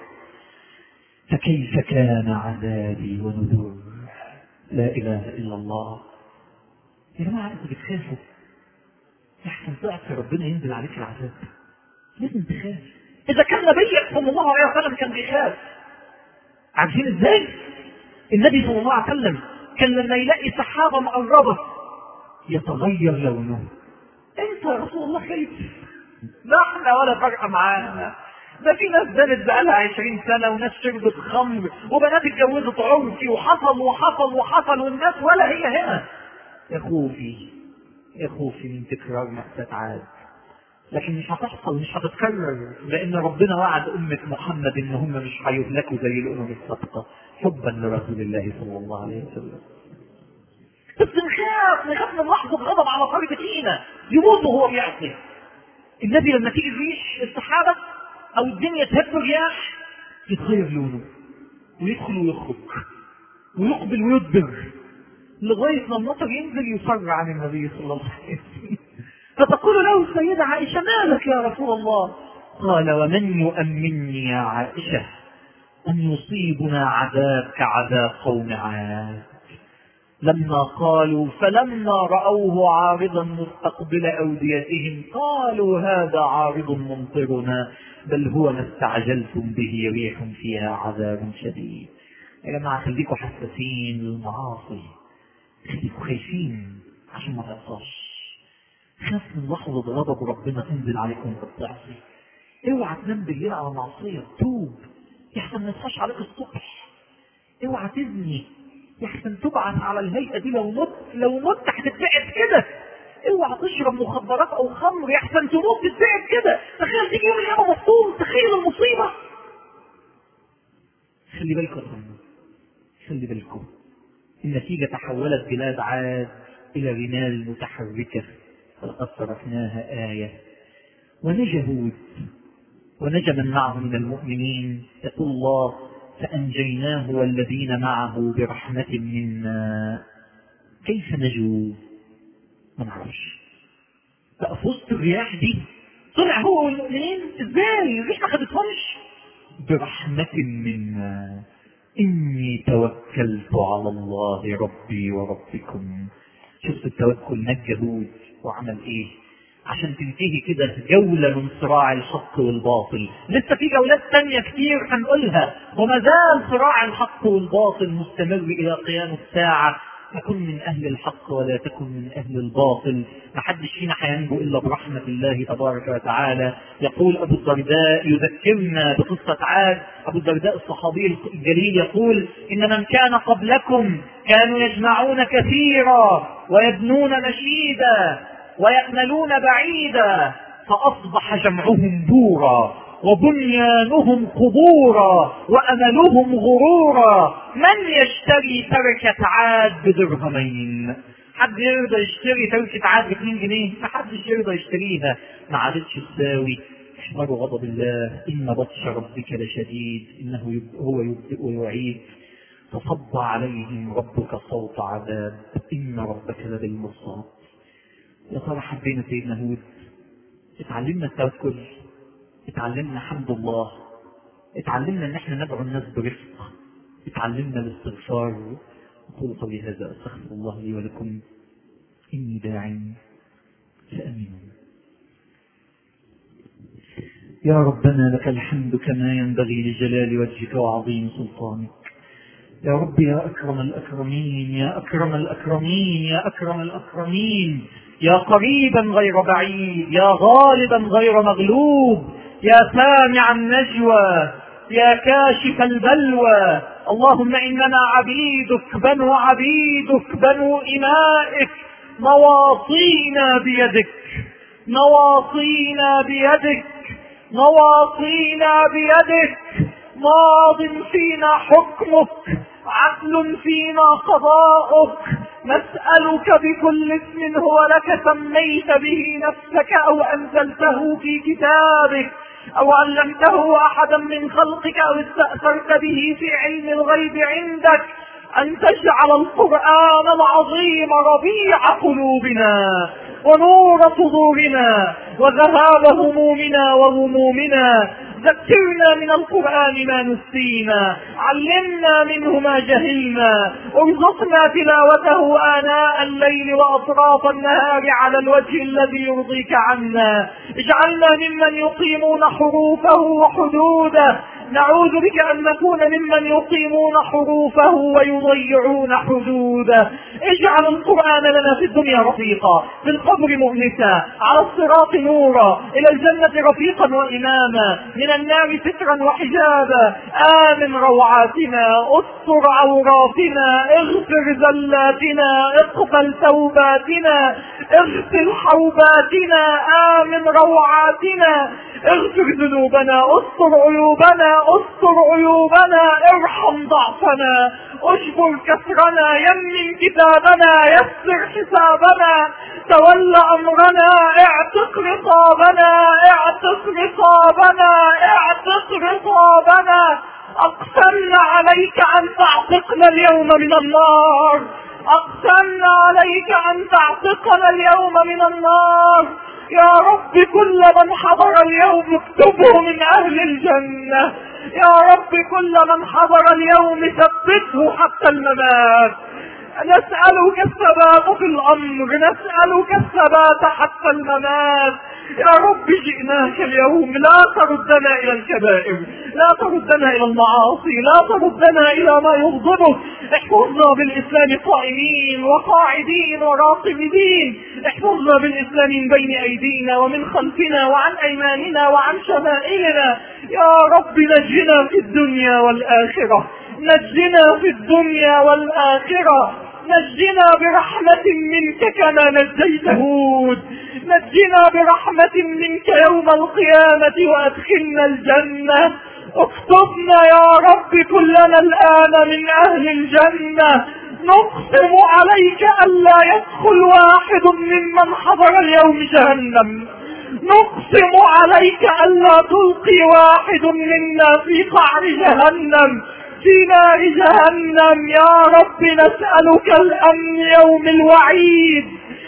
Speaker 2: فكيف كان عذابي ونذر. لا إله إلا الله. يا جماعة أنتوا بتخافوا يحسن ضعف ربنا ينزل عليك العذاب. لازم تخاف. إذا كان نبيك صلى الله عليه وسلم كان بيخاف. عارفين إزاي؟ النبي صلى الله عليه وسلم كان لما يلاقي سحابة مقربة يتغير لونه. أنت يا رسول الله خايف؟ لا احنا ولا فرق معانا. ده في ناس زادت بقالها عشرين سنة وناس شربت خمر وبنات اتجوزت عرفي وحصل وحصل وحصل والناس ولا هي هنا. يا خوفي يا خوفي من تكرار مأساة عاد. لكن مش هتحصل، مش هتتكرر، لأن ربنا وعد أمة محمد إن هم مش هيهلكوا زي الأمم السابقة حبا لرسول الله صلى الله عليه وسلم. بس نخاف نخاف من لحظة غضب على طريقة فينا يموت وهو بيعصي. النبي لما تيجي الريح السحابة أو الدنيا تهب رياح يتغير لونه ويدخل ويخرج ويقبل ويدبر لغاية ما المطر ينزل يصر عن النبي صلى الله عليه وسلم. فتقول له السيدة عائشة: مالك يا رسول الله؟ قال: ومن يؤمنني يا عائشة أن يصيبنا عذاب كعذاب قوم عاد لما قالوا فلما رأوه عارضا مستقبل أوديتهم قالوا هذا عارض ممطرنا بل هو ما استعجلتم به ريح فيها عذاب شديد. يا جماعة خليكوا حساسين للمعاصي، خليكوا خايفين عشان ما تعصاش. خاف من لحظة غضب ربنا تنزل عليكم بالتعصي. اوعى تنام بالليل على معصية، توب يحسن ما يصحاش عليك الصبح. اوعى تزني يحسن تبعث على الهيئة دي، لو مت لو مت هتتبعت كده. اوعى تشرب مخدرات او خمر يحسن تموت تتبعت كده. تخيل تيجي يوم القيامة مفطوم، تخيل المصيبة. خلي بالكم خلي بالكم النتيجة تحولت بلاد عاد إلى رمال متحركة. فلقد تركناها آية. ونجا هود ونجا من معه من المؤمنين. يقول الله فأنجيناه والذين معه برحمة منا. كيف نجوا؟ ما نعرفش. بقى في وسط الرياح دي طلع هو والمؤمنين ازاي؟ الريح ما خدتهمش. برحمة منا إني توكلت على الله ربي وربكم. شفت التوكل نجى هود وعمل ايه عشان تنتهي كده جولة من صراع الحق والباطل. لسه في جولات تانية كتير هنقولها، وما زال صراع الحق والباطل مستمر إلى قيام الساعة. تكن من أهل الحق ولا تكن من أهل الباطل. محدش فينا حينجو إلا برحمة الله تبارك وتعالى. يقول أبو الدرداء يذكرنا بقصة عاد. أبو الدرداء الصحابي الجليل يقول إن من كان قبلكم كانوا يجمعون كثيرا ويبنون مشيدا ويأملون بعيدا، فأصبح جمعهم بورا وبنيانهم قبورا وأملهم غرورا. من يشتري تركة عاد بدرهمين؟ حد يرضى يشتري تركة عاد باثنين جنيه؟ ما حدش يرضى يشتريها. ما عادتش تساوي. احذروا غضب الله إن بطش ربك لشديد إنه هو يبدئ ويعيد. فصب عليهم ربك صوت عذاب إن ربك لبالمرصاد. يا ترى حبينا سيدنا هود؟ اتعلمنا التوكل، اتعلمنا حمد الله، اتعلمنا ان احنا ندعو الناس برفق، اتعلمنا الاستغفار. اقول قولي هذا استغفر الله لي ولكم اني داع فامنوا. يا ربنا لك الحمد كما ينبغي لجلال وجهك وعظيم سلطانك. يا رب يا أكرم الأكرمين، يا أكرم الأكرمين، يا أكرم الأكرمين، يا قريبا غير بعيد، يا غالبا غير مغلوب، يا سامع النجوى، يا كاشف البلوى. اللهم إننا عبيدك بنو عبيدك بنو إمائك، نواصينا بيدك، نواصينا بيدك، نواصينا بيدك، ماض فينا حكمك، عدل فينا قضاؤك. نسألك بكل اسم هو لك سميت به نفسك أو أنزلته في كتابك أو علمته أحدا من خلقك أو استأثرت به في علم الغيب عندك، أن تجعل القرآن العظيم ربيع قلوبنا ونور صدورنا وذهاب همومنا وغمومنا. ذكرنا من القرآن ما نسينا، علمنا منه ما جهلنا، ارزقنا تلاوته آناء الليل وأطراف النهار على الوجه الذي يرضيك عنا. اجعلنا ممن يقيمون حروفه وحدوده، نعوذ بك أن نكون ممن يقيمون حروفه ويضيعون حدوده. اجعل القرآن لنا في الدنيا رفيقا، في القبر مؤنسا، على الصراط نورا، إلى الجنة رفيقا وإماما، من النار سترا وحجابا. آمن روعاتنا، استر عوراتنا، اغفر زلاتنا، اقبل توباتنا، اغسل حوباتنا، آمن روعاتنا، اغفر ذنوبنا، استر عيوبنا، استر عيوبنا، ارحم ضعفنا، اجبر كسرنا، يمن كتابنا، يسر حسابنا، تول امرنا، اعتق رقابنا، اعتق رقابنا، اعتق رقابنا. اقسمنا عليك ان تعتقنا اليوم من النار، اقسمنا عليك ان تعتقنا اليوم من النار. يا رب كل من حضر اليوم اكتبه من اهل الجنة. يا رب كل من حضر اليوم ثبته حتى الممات. نسألك الثبات في الأمر، نسألك الثبات حتى الممات. يا رب جئناك اليوم، لا تردنا إلى الكبائر، لا تردنا إلى المعاصي، لا تردنا إلى ما يغضبك. احفظنا بالإسلام قائمين وقاعدين وراقبين، احفظنا بالإسلام من بين أيدينا ومن خلفنا وعن أيماننا وعن شمائلنا. يا رب نجنا في الدنيا والآخرة، نجنا في الدنيا والآخرة، نجنا برحمة منك كما نجيت هود، نجنا برحمة منك يوم القيامة وأدخلنا الجنة. اكتبنا يا رب كلنا الآن من أهل الجنة. نقسم عليك ألا يدخل واحد ممن حضر اليوم جهنم، نقسم عليك ألا تلقي واحد منا في قعر جهنم في نار جهنم. يا رب نسألك الأمن يوم الوعيد،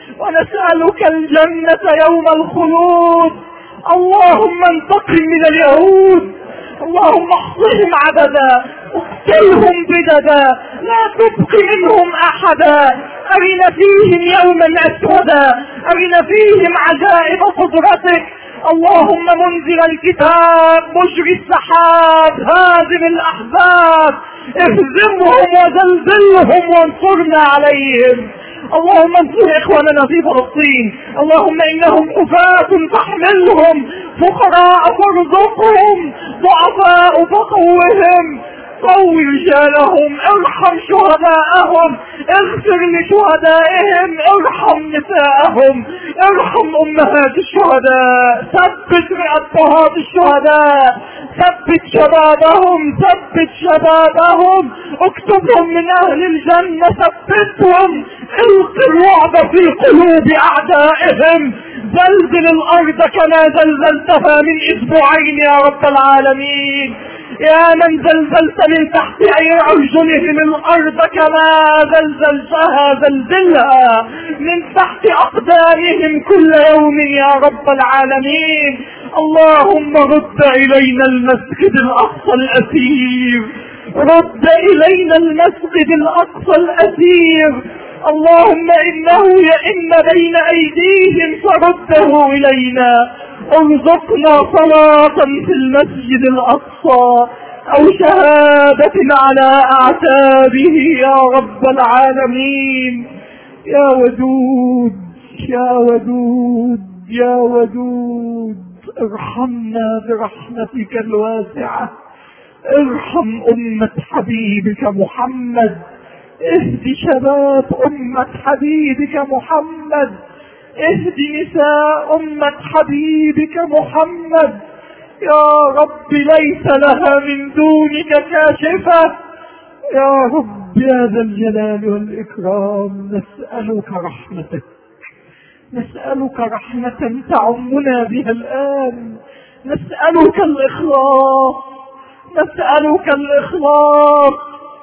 Speaker 2: ونسألك الجنة يوم الخلود. اللهم انتقم من اليهود، اللهم احصهم عددا، اقتلهم بددا، لا تبق منهم احدا. ارنا فيهم يوما اسودا، ارنا فيهم عجائب قدرتك. اللهم منزل الكتاب، مجري السحاب، هازم الاحزاب، اهزمهم وزلزلهم وانصرنا عليهم. اللهم انصر اخواننا في فلسطين، اللهم انهم حفاة فاحملهم، فقراء فارزقهم، ضعفاء فقوهم، قو رجالهم، ارحم شهداءهم، اغفر لشهدائهم، ارحم نساءهم، ارحم امهات الشهداء، ثبت رئتها الشهداء، ثبت شبابهم، ثبت شبابهم، اكتبهم من اهل الجنة، ثبتهم، الق الرعب في قلوب اعدائهم، زلزل الارض كما زلزلتها من اسبوعين يا رب العالمين. يا من زلزلت من تحت ارجلهم الارض كما زلزلتها، زلزلها من تحت اقدامهم كل يوم يا رب العالمين. اللهم رد الينا المسجد الاقصى الاسير، رد الينا المسجد الاقصى الاسير. اللهم انه يئن بين ايديهم فرده الينا. ارزقنا صلاة في المسجد الاقصى او شهادة على اعتابه يا رب العالمين. يا ودود يا ودود يا ودود، ارحمنا برحمتك الواسعة، ارحم امة حبيبك محمد، اهد شباب امة حبيبك محمد، اهد نساء امة حبيبك محمد. يا رب ليس لها من دونك كاشفة. يا رب يا ذا الجلال والاكرام، نسألك رحمتك، نسألك رحمة تعمنا بها الآن، نسألك الإخلاص، نسألك الإخلاص،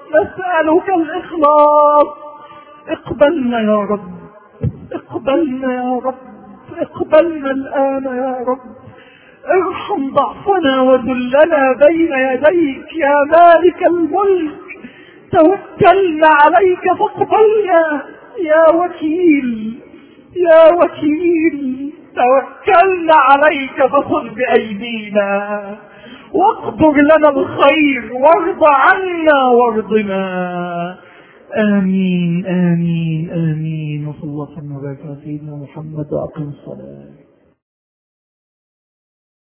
Speaker 2: نسألك الإخلاص. اقبلنا يا رب، اقبلنا يا رب، اقبلنا الآن يا رب. ارحم ضعفنا وذلنا بين يديك يا مالك الملك. توكلنا عليك فاقبلنا يا وكيل، يا وكيل. توكلنا عليك فخذ بأيدينا واقدر لنا الخير، وارض عنا وارضنا. آمين آمين آمين. وصلى الله وسلم وبارك على سيدنا محمد وأقم الصلاة.